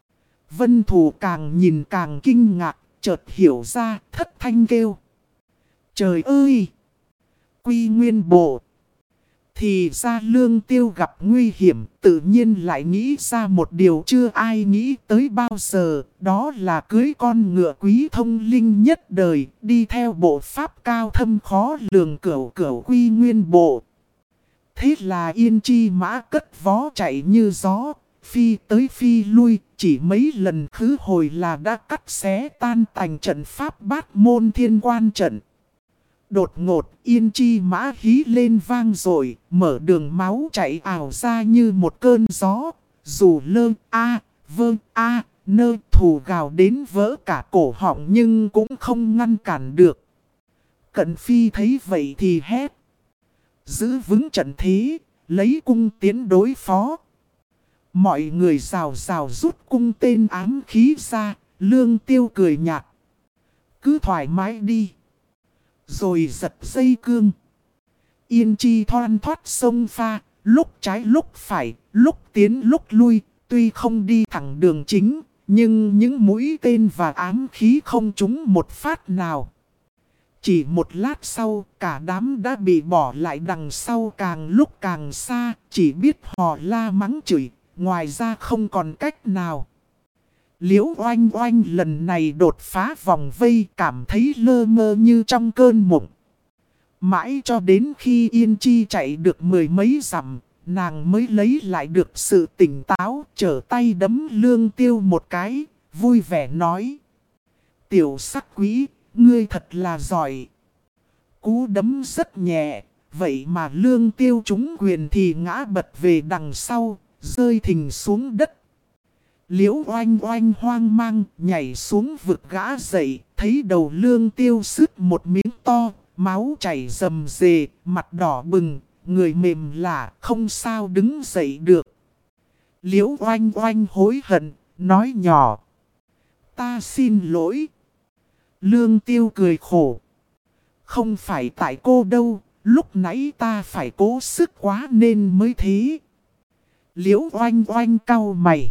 Vân Thù càng nhìn càng kinh ngạc, chợt hiểu ra, thất thanh kêu. Trời ơi! Quy Nguyên Bộ! Thì ra Lương Tiêu gặp nguy hiểm, tự nhiên lại nghĩ ra một điều chưa ai nghĩ tới bao giờ, đó là cưới con ngựa quý thông linh nhất đời, đi theo bộ pháp cao thâm khó lường cửu Quy Nguyên Bộ. Thế là Yên Chi Mã cất vó chạy như gió, phi tới phi lui, chỉ mấy lần khứ hồi là đã cắt xé tan tành trận pháp bát môn thiên quan trận. Đột ngột Yên Chi Mã hí lên vang rồi, mở đường máu chảy ảo ra như một cơn gió. Dù lơ nơ Thù gào đến vỡ cả cổ họng nhưng cũng không ngăn cản được. Cận Phi thấy vậy thì hét. Giữ vững trận thế, lấy cung tiến đối phó. Mọi người rào rào rút cung tên ám khí ra, Lương Tiêu cười nhạt. Cứ thoải mái đi. Rồi giật dây cương. Yên Chi thoăn thoát sông pha, lúc trái lúc phải, lúc tiến lúc lui, tuy không đi thẳng đường chính, nhưng những mũi tên và ám khí không trúng một phát nào. Chỉ một lát sau, cả đám đã bị bỏ lại đằng sau càng lúc càng xa, chỉ biết hò la mắng chửi, ngoài ra không còn cách nào. Liễu Oanh Oanh lần này đột phá vòng vây, cảm thấy lơ mơ như trong cơn mộng. Mãi cho đến khi Yên Chi chạy được 10 mấy dặm, nàng mới lấy lại được sự tỉnh táo, trở tay đấm Lương Tiêu một cái, vui vẻ nói. Tiểu sắc quý, ngươi thật là giỏi. Cú đấm rất nhẹ, vậy mà Lương Tiêu trúng quyền thì ngã bật về đằng sau, rơi thình xuống đất. Liễu Oanh Oanh hoang mang, nhảy xuống vực gã dậy, thấy đầu Lương Tiêu sứt một miếng to, máu chảy rầm rề, mặt đỏ bừng, người mềm lả, không sao đứng dậy được. Liễu Oanh Oanh hối hận, nói nhỏ. Ta xin lỗi. Lương Tiêu cười khổ. Không phải tại cô đâu, lúc nãy ta phải cố sức quá nên mới thế. Liễu Oanh Oanh cau mày.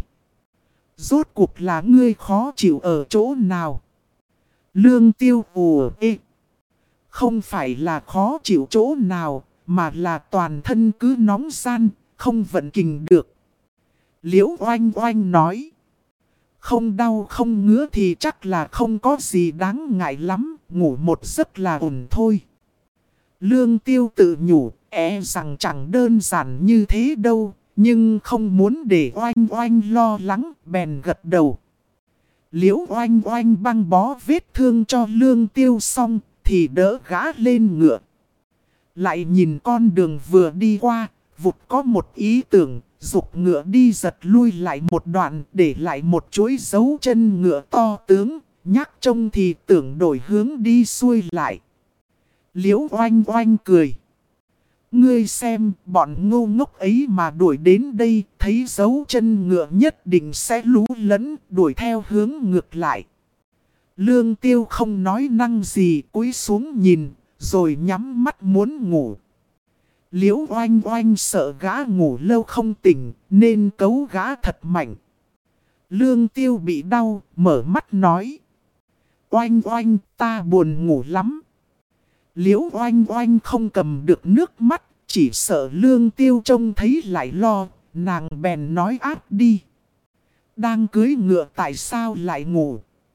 Rốt cuộc là ngươi khó chịu ở chỗ nào? Lương Tiêu ủa ê. Không phải là khó chịu chỗ nào, mà là toàn thân cứ nóng gian, không vận kình được. Liễu Oanh Oanh nói. Không đau không ngứa thì chắc là không có gì đáng ngại lắm, ngủ một giấc là ổn thôi. Lương Tiêu tự nhủ, rằng chẳng đơn giản như thế đâu, nhưng không muốn để Oanh Oanh lo lắng, bèn gật đầu. Liễu Oanh Oanh băng bó vết thương cho Lương Tiêu xong, thì đỡ gã lên ngựa. Lại nhìn con đường vừa đi qua, vụt có một ý tưởng, giục ngựa đi giật lui lại một đoạn để lại một chuỗi dấu chân ngựa to tướng, nhắc trông thì tưởng đổi hướng đi xuôi lại. Liễu oanh oanh cười. Ngươi xem, bọn ngu ngốc ấy mà đuổi đến đây, thấy dấu chân ngựa nhất định sẽ lú lẫn, đuổi theo hướng ngược lại. Lương Tiêu không nói năng gì, cúi xuống nhìn, rồi nhắm mắt muốn ngủ. Liễu oanh oanh sợ gã ngủ lâu không tỉnh, nên cấu gã thật mạnh. Lương Tiêu bị đau, mở mắt nói. Oanh oanh, ta buồn ngủ lắm. Liễu oanh oanh không cầm được nước mắt, chỉ sợ Lương Tiêu trông thấy lại lo, nàng bèn nói áp đi. Đang cưới ngựa tại sao lại ngủ?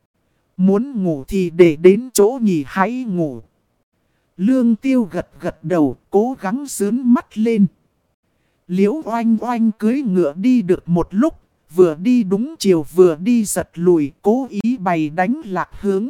Muốn ngủ thì để đến chỗ nghỉ hãy ngủ. Lương Tiêu gật gật đầu, cố gắng dướn mắt lên. Liễu oanh oanh cưới ngựa đi được một lúc, vừa đi đúng chiều vừa đi giật lùi, cố ý bày đánh lạc hướng.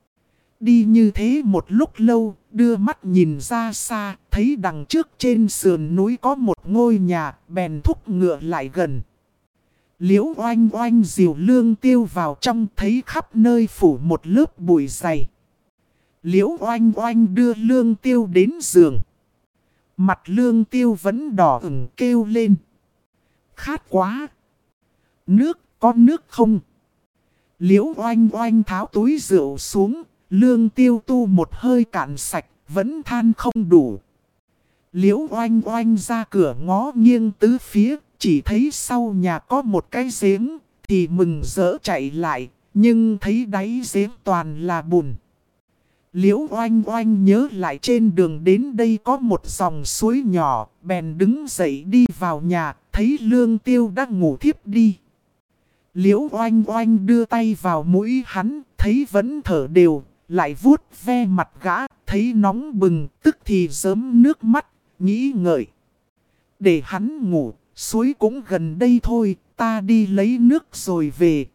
Đi như thế một lúc lâu, đưa mắt nhìn ra xa, thấy đằng trước trên sườn núi có một ngôi nhà, bèn thúc ngựa lại gần. Liễu oanh oanh dìu Lương Tiêu vào trong, thấy khắp nơi phủ một lớp bụi dày. Liễu oanh oanh đưa Lương Tiêu đến giường. Mặt Lương Tiêu vẫn đỏ ửng kêu lên. Khát quá! Nước, có nước không? Liễu oanh oanh tháo túi rượu xuống, Lương Tiêu tu một hơi cạn sạch, vẫn than không đủ. Liễu oanh oanh ra cửa ngó nghiêng tứ phía, chỉ thấy sau nhà có một cái giếng, thì mừng rỡ chạy lại, nhưng thấy đáy giếng toàn là bùn. Liễu oanh oanh nhớ lại trên đường đến đây có một dòng suối nhỏ, bèn đứng dậy đi vào nhà, thấy Lương Tiêu đang ngủ thiếp đi. Liễu oanh oanh đưa tay vào mũi hắn, thấy vẫn thở đều, lại vuốt ve mặt gã, thấy nóng bừng, tức thì rớm nước mắt, nghĩ ngợi. Để hắn ngủ, suối cũng gần đây thôi, ta đi lấy nước rồi về.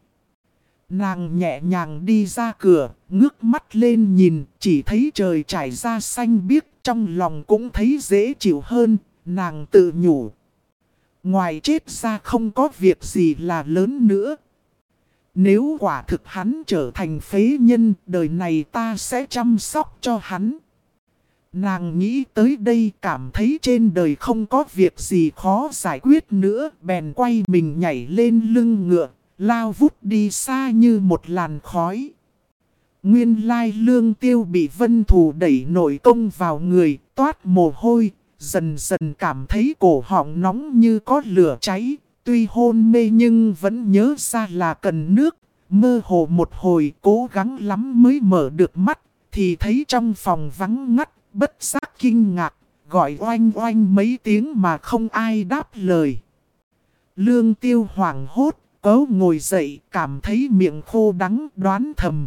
Nàng nhẹ nhàng đi ra cửa, ngước mắt lên nhìn, chỉ thấy trời trải ra xanh biếc, trong lòng cũng thấy dễ chịu hơn, nàng tự nhủ. Ngoài chết ra không có việc gì là lớn nữa. Nếu quả thực hắn trở thành phế nhân, đời này ta sẽ chăm sóc cho hắn. Nàng nghĩ tới đây cảm thấy trên đời không có việc gì khó giải quyết nữa, bèn quay mình nhảy lên lưng ngựa, lao vút đi xa như một làn khói. Nguyên lai Lương Tiêu bị Vân Thù đẩy nội công vào người, toát mồ hôi, dần dần cảm thấy cổ họng nóng như có lửa cháy. Tuy hôn mê nhưng vẫn nhớ ra là cần nước, mơ hồ một hồi cố gắng lắm mới mở được mắt, thì thấy trong phòng vắng ngắt, bất giác kinh ngạc, gọi oanh oanh mấy tiếng mà không ai đáp lời. Lương Tiêu hoảng hốt, cố ngồi dậy, cảm thấy miệng khô đắng, đoán thầm.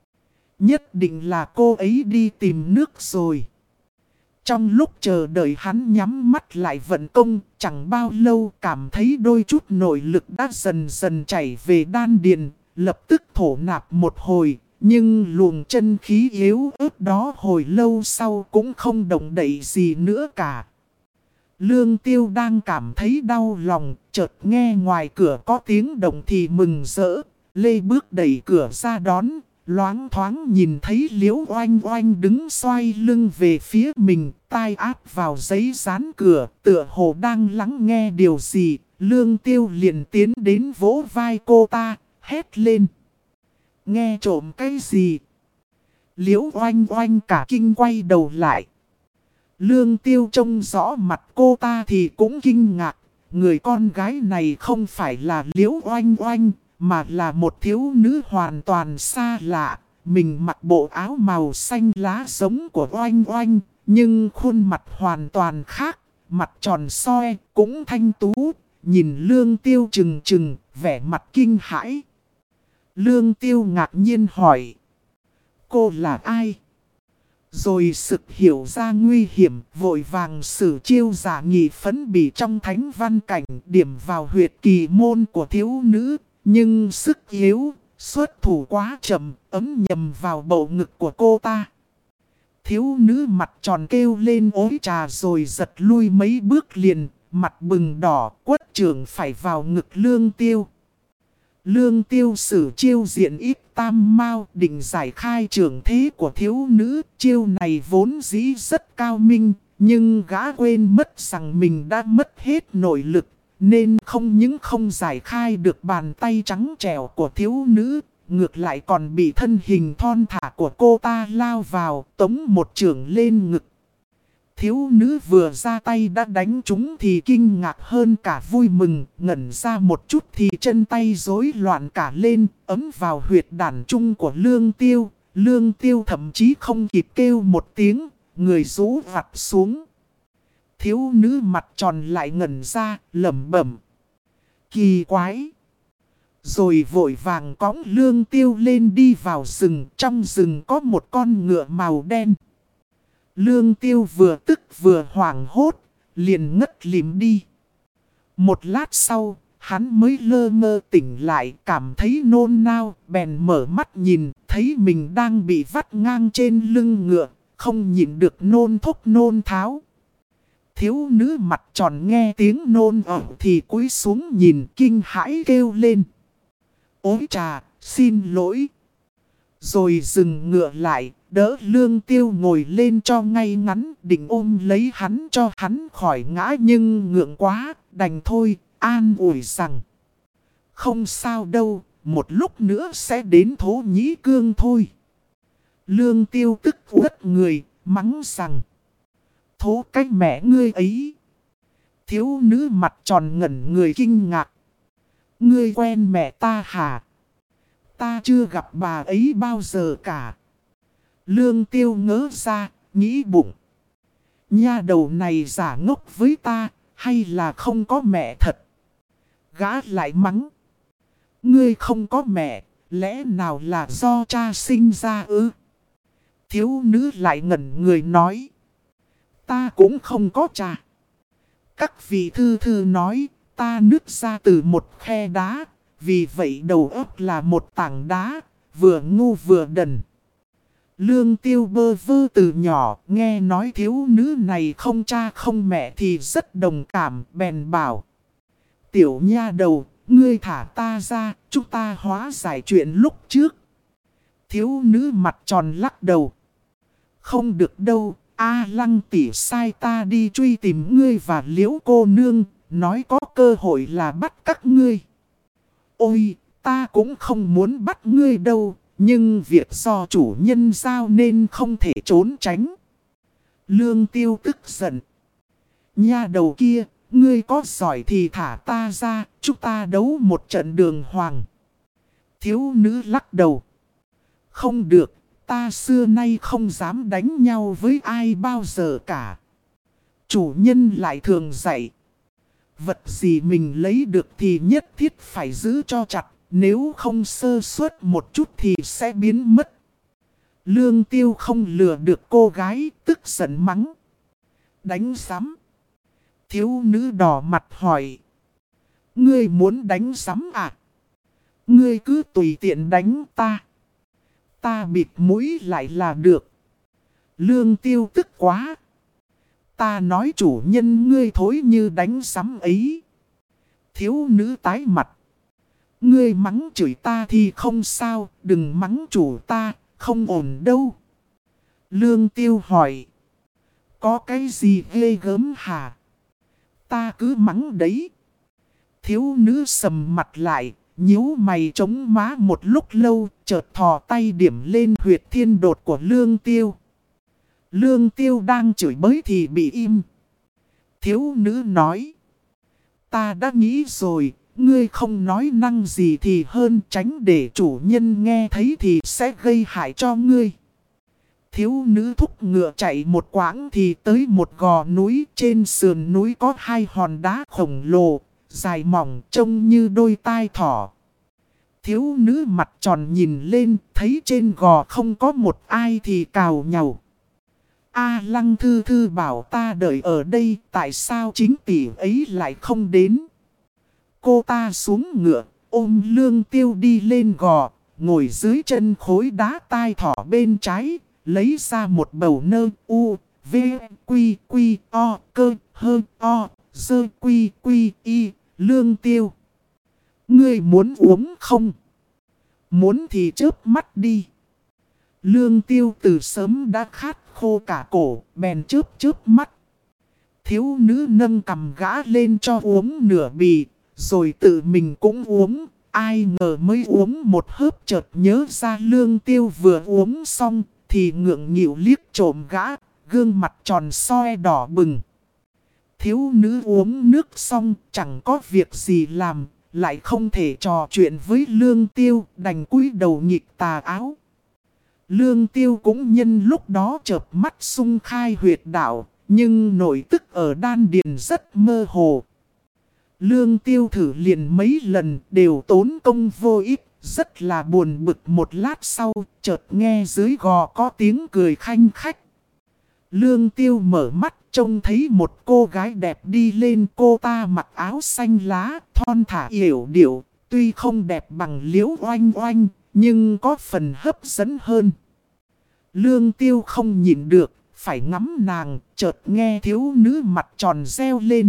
Nhất định là cô ấy đi tìm nước rồi. Trong lúc chờ đợi hắn nhắm mắt lại vận công, chẳng bao lâu cảm thấy đôi chút nội lực đã dần dần chảy về đan điền, lập tức thổ nạp một hồi, nhưng luồng chân khí yếu ớt đó hồi lâu sau cũng không động đậy gì nữa cả. Lương Tiêu đang cảm thấy đau lòng, chợt nghe ngoài cửa có tiếng động thì mừng rỡ, lê bước đẩy cửa ra đón. Loáng thoáng nhìn thấy Liễu oanh oanh đứng xoay lưng về phía mình, tai áp vào giấy dán cửa, tựa hồ đang lắng nghe điều gì. Lương Tiêu liền tiến đến vỗ vai cô ta, hét lên. Nghe trộm cái gì? Liễu oanh oanh cả kinh quay đầu lại. Lương Tiêu trông rõ mặt cô ta thì cũng kinh ngạc. Người con gái này không phải là Liễu oanh oanh, mà là một thiếu nữ hoàn toàn xa lạ. Mình mặc bộ áo màu xanh lá giống của oanh oanh, nhưng khuôn mặt hoàn toàn khác, mặt tròn soi, cũng thanh tú. Nhìn Lương Tiêu trừng trừng, vẻ mặt kinh hãi. Lương Tiêu ngạc nhiên hỏi. Cô là ai? Rồi sực hiểu ra nguy hiểm, vội vàng sử chiêu giả nhị phấn bỉ trong thánh văn cảnh điểm vào huyệt kỳ môn của thiếu nữ. Nhưng sức yếu, xuất thủ quá chậm, ấm nhầm vào bầu ngực của cô ta. Thiếu nữ mặt tròn kêu lên ối trà rồi giật lui mấy bước liền, mặt bừng đỏ, quất trưởng phải vào ngực Lương Tiêu. Lương Tiêu sử chiêu diện ít tam mao định giải khai trưởng thế của thiếu nữ. Chiêu này vốn dĩ rất cao minh, nhưng gã quên mất rằng mình đã mất hết nội lực, nên không những không giải khai được bàn tay trắng trẻo của thiếu nữ, ngược lại còn bị thân hình thon thả của cô ta lao vào, tống một chưởng lên ngực. Thiếu nữ vừa ra tay đã đánh chúng thì kinh ngạc hơn cả vui mừng, ngẩn ra một chút thì chân tay rối loạn cả lên, ấm vào huyệt đàn trung của Lương Tiêu. Lương Tiêu thậm chí không kịp kêu một tiếng, người rũ vặt xuống. Thiếu nữ mặt tròn lại ngẩn ra, lẩm bẩm: kỳ quái! Rồi vội vàng cõng Lương Tiêu lên đi vào rừng. Trong rừng có một con ngựa màu đen. Lương Tiêu vừa tức vừa hoảng hốt, liền ngất lịm đi. Một lát sau, hắn mới lơ mơ tỉnh lại, cảm thấy nôn nao, bèn mở mắt nhìn, thấy mình đang bị vắt ngang trên lưng ngựa, không nhịn được nôn thốc nôn tháo. Thiếu nữ mặt tròn nghe tiếng nôn thì cúi xuống nhìn, kinh hãi kêu lên: ôi trà, xin lỗi. Rồi dừng ngựa lại, đỡ Lương Tiêu ngồi lên cho ngay ngắn, định ôm lấy hắn cho hắn khỏi ngã, nhưng ngượng quá, đành thôi, an ủi rằng: không sao đâu, một lúc nữa sẽ đến Thổ Nhĩ Cương thôi. Lương Tiêu tức quất người, mắng rằng: thố cái mẹ ngươi ấy. Thiếu nữ mặt tròn ngẩn người kinh ngạc: ngươi quen mẹ ta hả? Ta chưa gặp bà ấy bao giờ cả. Lương Tiêu ngớ ra, nghĩ bụng: nha đầu này giả ngốc với ta, hay là không có mẹ thật? Gã lại mắng: ngươi không có mẹ, lẽ nào là do cha sinh ra ư? Thiếu nữ lại ngẩn người nói: ta cũng không có cha. Các vị thư thư nói, ta nứt ra từ một khe đá, vì vậy đầu óc là một tảng đá, vừa ngu vừa đần. Lương Tiêu bơ vơ từ nhỏ, nghe nói thiếu nữ này không cha không mẹ thì rất đồng cảm, bèn bảo: tiểu nha đầu, ngươi thả ta ra, chúng ta hóa giải chuyện lúc trước. Thiếu nữ mặt tròn lắc đầu: không được đâu, A Lăng tỷ sai ta đi truy tìm ngươi và Liễu cô nương, nói có cơ hội là bắt các ngươi. Ôi, ta cũng không muốn bắt ngươi đâu, nhưng việc do chủ nhân giao nên không thể trốn tránh. Lương Tiêu tức giận: nha đầu kia, ngươi có giỏi thì thả ta ra, chúng ta đấu một trận đường hoàng. Thiếu nữ lắc đầu: không được, ta xưa nay không dám đánh nhau với ai bao giờ cả. Chủ nhân lại thường dạy: vật gì mình lấy được thì nhất thiết phải giữ cho chặt, nếu không sơ suất một chút thì sẽ biến mất. Lương Tiêu không lừa được cô gái, tức giận mắng: đánh sắm. Thiếu nữ đỏ mặt hỏi: ngươi muốn đánh sắm à? Ngươi cứ tùy tiện đánh ta. Ta bịt mũi lại là được. Lương Tiêu tức quá: ta nói chủ nhân ngươi thối như đánh sắm ấy. Thiếu nữ tái mặt: ngươi mắng chửi ta thì không sao, đừng mắng chủ ta, không ổn đâu. Lương Tiêu hỏi: có cái gì ghê gớm hả? Ta cứ mắng đấy. Thiếu nữ sầm mặt lại, nhíu mày chống má một lúc lâu, chợt thò tay điểm lên huyệt thiên đột của Lương Tiêu. Lương Tiêu đang chửi bới thì bị im. Thiếu nữ nói: ta đã nghĩ rồi, ngươi không nói năng gì thì hơn, tránh để chủ nhân nghe thấy thì sẽ gây hại cho ngươi. Thiếu nữ thúc ngựa chạy một quãng thì tới một gò núi, trên sườn núi có hai hòn đá khổng lồ, dài mỏng trông như đôi tai thỏ. Thiếu nữ mặt tròn nhìn lên, thấy trên gò không có một ai thì cào nhàu: A Lăng thư thư bảo ta đợi ở đây, tại sao chính tỷ ấy lại không đến? Cô ta xuống ngựa, ôm Lương Tiêu đi lên gò, ngồi dưới chân khối đá tai thỏ bên trái, lấy ra một bầu nơ u, v, quy, quy, o, cơ, hơ, o, dơ, quy, quy, y, Lương Tiêu. Ngươi muốn uống không? Muốn thì chớp mắt đi. Lương Tiêu từ sớm đã khát khô cả cổ, bèn chớp mắt. Thiếu nữ nâng cằm gã lên cho uống nửa bì, rồi tự mình cũng uống. Ai ngờ mới uống một hớp chợt nhớ ra Lương Tiêu vừa uống xong, thì ngượng nghịu liếc trộm gã, gương mặt tròn soi đỏ bừng. Thiếu nữ uống nước xong chẳng có việc gì làm, lại không thể trò chuyện với Lương Tiêu, đành cúi đầu nhịp tà áo. Lương Tiêu cũng nhân lúc đó chợp mắt sung khai huyệt đạo, nhưng nội tức ở đan điền rất mơ hồ. Lương Tiêu thử liền mấy lần đều tốn công vô ích, rất là buồn bực. Một lát sau, chợt nghe dưới gò có tiếng cười khanh khách. Lương Tiêu mở mắt trông thấy một cô gái đẹp đi lên. Cô ta mặc áo xanh lá, thon thả yểu điệu, tuy không đẹp bằng Liễu Oanh Oanh, nhưng có phần hấp dẫn hơn. Lương Tiêu không nhịn được, phải ngắm nàng, chợt nghe thiếu nữ mặt tròn reo lên.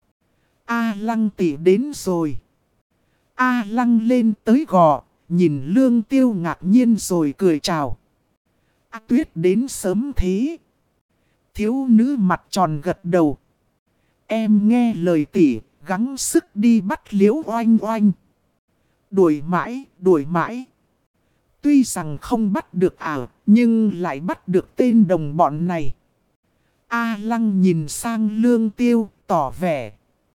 A Lăng tỷ đến rồi. A Lăng lên tới gò, nhìn Lương Tiêu ngạc nhiên rồi cười chào. A Tuyết đến sớm thế. Thiếu nữ mặt tròn gật đầu. Em nghe lời tỷ, gắng sức đi bắt Liễu Oanh Oanh. Đuổi mãi. Tuy rằng không bắt được nhưng lại bắt được tên đồng bọn này. A Lăng nhìn sang Lương Tiêu, tỏ vẻ.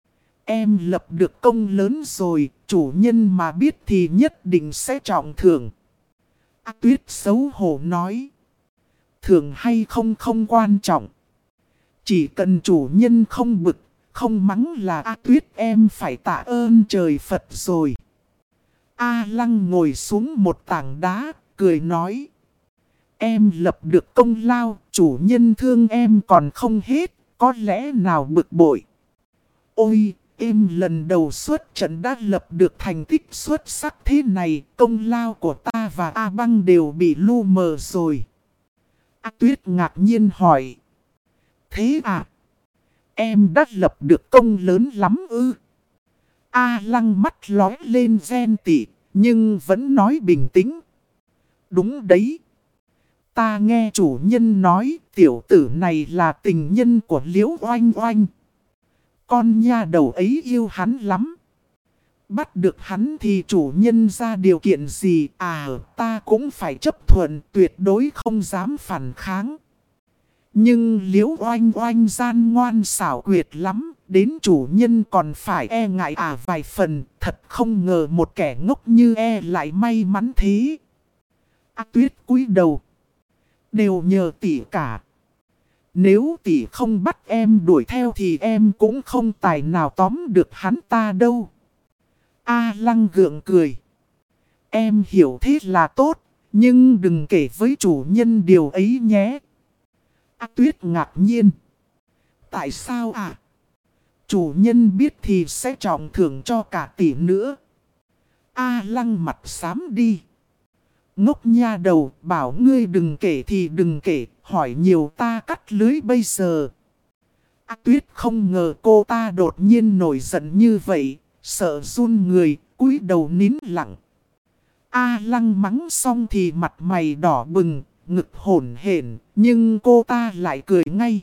Em lập được công lớn rồi, chủ nhân mà biết thì nhất định sẽ trọng thưởng. A Tuyết xấu hổ nói. Thưởng hay không quan trọng. Chỉ cần chủ nhân không bực, không mắng là A Tuyết em phải tạ ơn trời Phật rồi. A Lăng ngồi xuống một tảng đá, cười nói. Em lập được công lao, chủ nhân thương em còn không hết, có lẽ nào bực bội. Ôi, em lần đầu xuất trận đã lập được thành tích xuất sắc thế này, công lao của ta và A Băng đều bị lu mờ rồi. A Tuyết ngạc nhiên hỏi. Thế à? Em đã lập được công lớn lắm ư? A Lăng mắt lóe lên ghen tị, nhưng vẫn nói bình tĩnh. Đúng đấy. Ta nghe chủ nhân nói tiểu tử này là tình nhân của Liễu Oanh Oanh. Con nha đầu ấy yêu hắn lắm. Bắt được hắn thì chủ nhân ra điều kiện gì ta cũng phải chấp thuận, tuyệt đối không dám phản kháng. Nhưng Liễu Oanh Oanh gian ngoan xảo quyệt lắm, đến chủ nhân còn phải e ngại vài phần, thật không ngờ một kẻ ngốc như lại may mắn thế. A Tuyết cúi đầu. Đều nhờ tỷ cả. Nếu tỷ không bắt em đuổi theo thì em cũng không tài nào tóm được hắn ta đâu. A Lăng gượng cười. Em hiểu thế là tốt, nhưng đừng kể với chủ nhân điều ấy nhé. A Tuyết ngạc nhiên. Tại sao Chủ nhân biết thì sẽ trọng thưởng cho cả tỷ nữa. A Lăng mặt xám đi. Ngốc nha đầu, bảo ngươi đừng kể thì đừng kể, hỏi nhiều ta cắt lưới bây giờ. A Tuyết không ngờ cô ta đột nhiên nổi giận như vậy, sợ run người, cúi đầu nín lặng. A Lăng mắng xong thì mặt mày đỏ bừng, ngực hổn hển, nhưng cô ta lại cười ngay.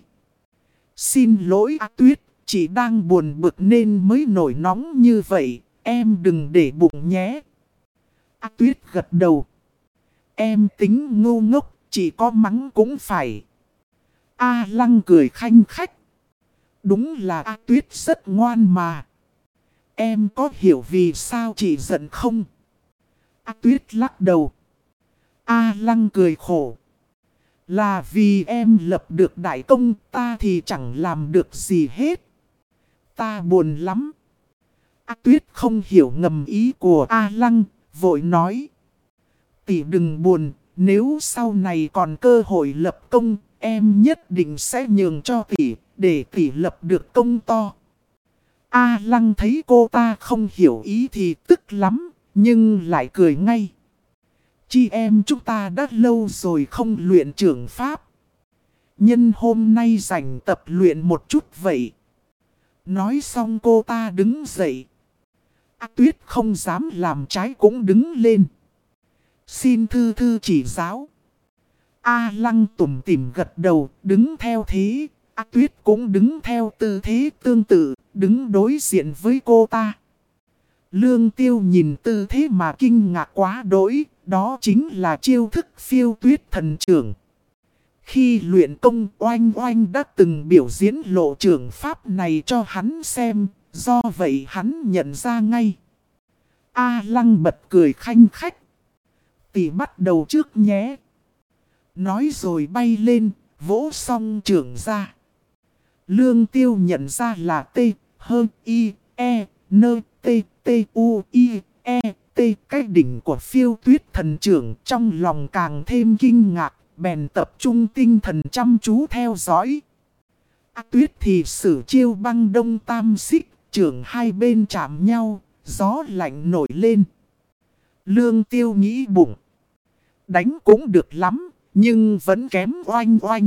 Xin lỗi A Tuyết, chỉ đang buồn bực nên mới nổi nóng như vậy, em đừng để bụng nhé. A Tuyết gật đầu. Em tính ngu ngốc, chỉ có mắng cũng phải. A Lăng cười khanh khách. Đúng là A Tuyết rất ngoan mà. Em có hiểu vì sao chị giận không? A Tuyết lắc đầu. A Lăng cười khổ. Là vì em lập được đại công, ta thì chẳng làm được gì hết. Ta buồn lắm. A Tuyết không hiểu ngầm ý của A Lăng, vội nói. Tỷ đừng buồn, nếu sau này còn cơ hội lập công, em nhất định sẽ nhường cho tỷ, để tỷ lập được công to. A Lăng thấy cô ta không hiểu ý thì tức lắm, nhưng lại cười ngay. Chị em chúng ta đã lâu rồi không luyện trưởng pháp. Nhân hôm nay rảnh tập luyện một chút vậy. Nói xong cô ta đứng dậy. Tuyết không dám làm trái cũng đứng lên. Xin thư thư chỉ giáo. Lăng tủm tỉm gật đầu, đứng theo thế. Tuyết cũng đứng theo tư thế tương tự, đứng đối diện với cô ta. Lương Tiêu nhìn tư thế mà kinh ngạc quá đỗi, đó chính là chiêu thức phiêu tuyết thần trưởng. Khi luyện công, Oanh Oanh đã từng biểu diễn lộ trưởng pháp này cho hắn xem, do vậy hắn nhận ra ngay. Lăng bật cười khanh khách. Tỷ bắt đầu trước nhé. Nói rồi bay lên, vỗ song trưởng ra. Lương Tiêu nhận ra là T, H, I, E, N, T, T, U, I, E, T. Cái đỉnh của phiêu tuyết thần trưởng trong lòng càng thêm kinh ngạc, bèn tập trung tinh thần chăm chú theo dõi. Tuyết thì sử chiêu băng đông tam xích, trưởng hai bên chạm nhau, gió lạnh nổi lên. Lương Tiêu nghĩ bụng. Đánh cũng được lắm, nhưng vẫn kém Oanh Oanh.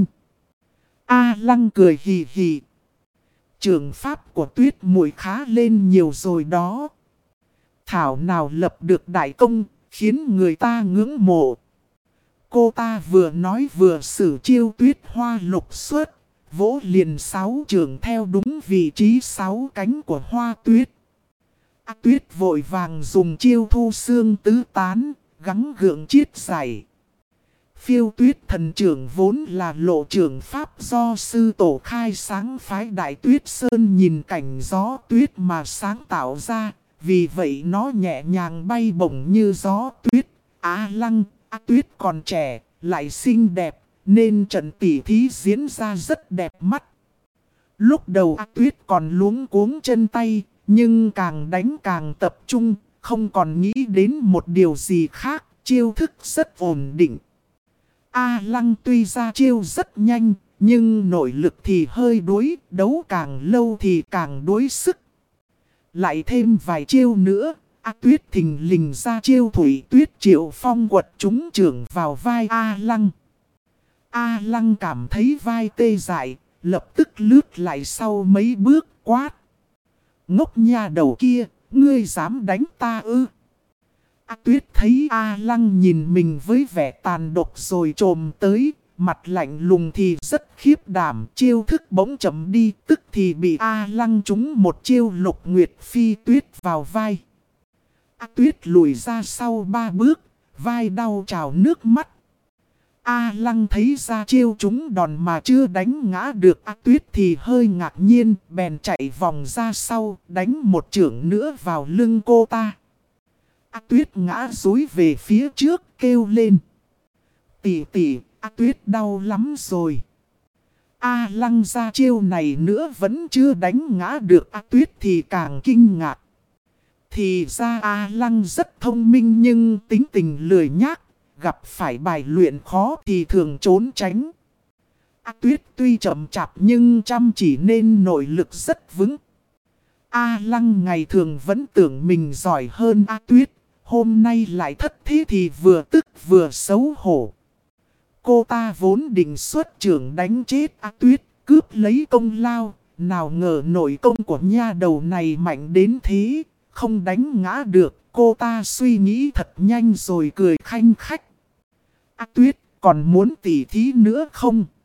Lăng cười hì hì. Trường pháp của Tuyết muội khá lên nhiều rồi đó. Thảo nào lập được đại công, khiến người ta ngưỡng mộ. Cô ta vừa nói vừa sử chiêu Tuyết hoa lục xuất, vỗ liền 6 trường theo đúng vị trí 6 cánh của hoa tuyết. Tuyết vội vàng dùng chiêu thu xương tứ tán, gắng gượng chiết giải. Phiêu tuyết thần trưởng vốn là lộ trưởng pháp do sư tổ khai sáng phái Đại Tuyết Sơn nhìn cảnh gió tuyết mà sáng tạo ra. Vì vậy nó nhẹ nhàng bay bổng như gió tuyết. Lăng, Tuyết còn trẻ, lại xinh đẹp, nên trận tỉ thí diễn ra rất đẹp mắt. Lúc đầu Tuyết còn luống cuống chân tay, nhưng càng đánh càng tập trung, không còn nghĩ đến một điều gì khác, chiêu thức rất ổn định. Lăng tuy ra chiêu rất nhanh, nhưng nội lực thì hơi đuối, đấu càng lâu thì càng đuối sức. Lại thêm vài chiêu nữa, Tuyết thình lình ra chiêu thủy tuyết triệu phong quật trúng trưởng vào vai Lăng. Lăng cảm thấy vai tê dại, lập tức lướt lại sau mấy bước quát. Ngốc nha đầu kia, ngươi dám đánh ta ư? Tuyết thấy Lăng nhìn mình với vẻ tàn độc rồi trồm tới, mặt lạnh lùng thì rất khiếp đảm, chiêu thức bỗng chậm đi, tức thì bị Lăng trúng một chiêu Lục Nguyệt Phi Tuyết vào vai. Tuyết lùi ra sau 3 bước, vai đau trào nước mắt. Lăng thấy ra chiêu trúng đòn mà chưa đánh ngã được Tuyết thì hơi ngạc nhiên, bèn chạy vòng ra sau, đánh một chưởng nữa vào lưng cô ta. Tuyết ngã dúi về phía trước, kêu lên. Tỷ tỷ, Tuyết đau lắm rồi. Lăng ra chiêu này nữa vẫn chưa đánh ngã được Tuyết thì càng kinh ngạc. Thì ra Lăng rất thông minh nhưng tính tình lười nhác, gặp phải bài luyện khó thì thường trốn tránh. Tuyết tuy chậm chạp nhưng chăm chỉ nên nội lực rất vững. Lăng ngày thường vẫn tưởng mình giỏi hơn Tuyết, hôm nay lại thất thế thì vừa tức vừa xấu hổ. Cô ta vốn định xuất trưởng đánh chết Tuyết, cướp lấy công lao, nào ngờ nội công của nha đầu này mạnh đến thế, không đánh ngã được. Cô ta suy nghĩ thật nhanh rồi cười khanh khách. Tuyết còn muốn tỉ thí nữa không?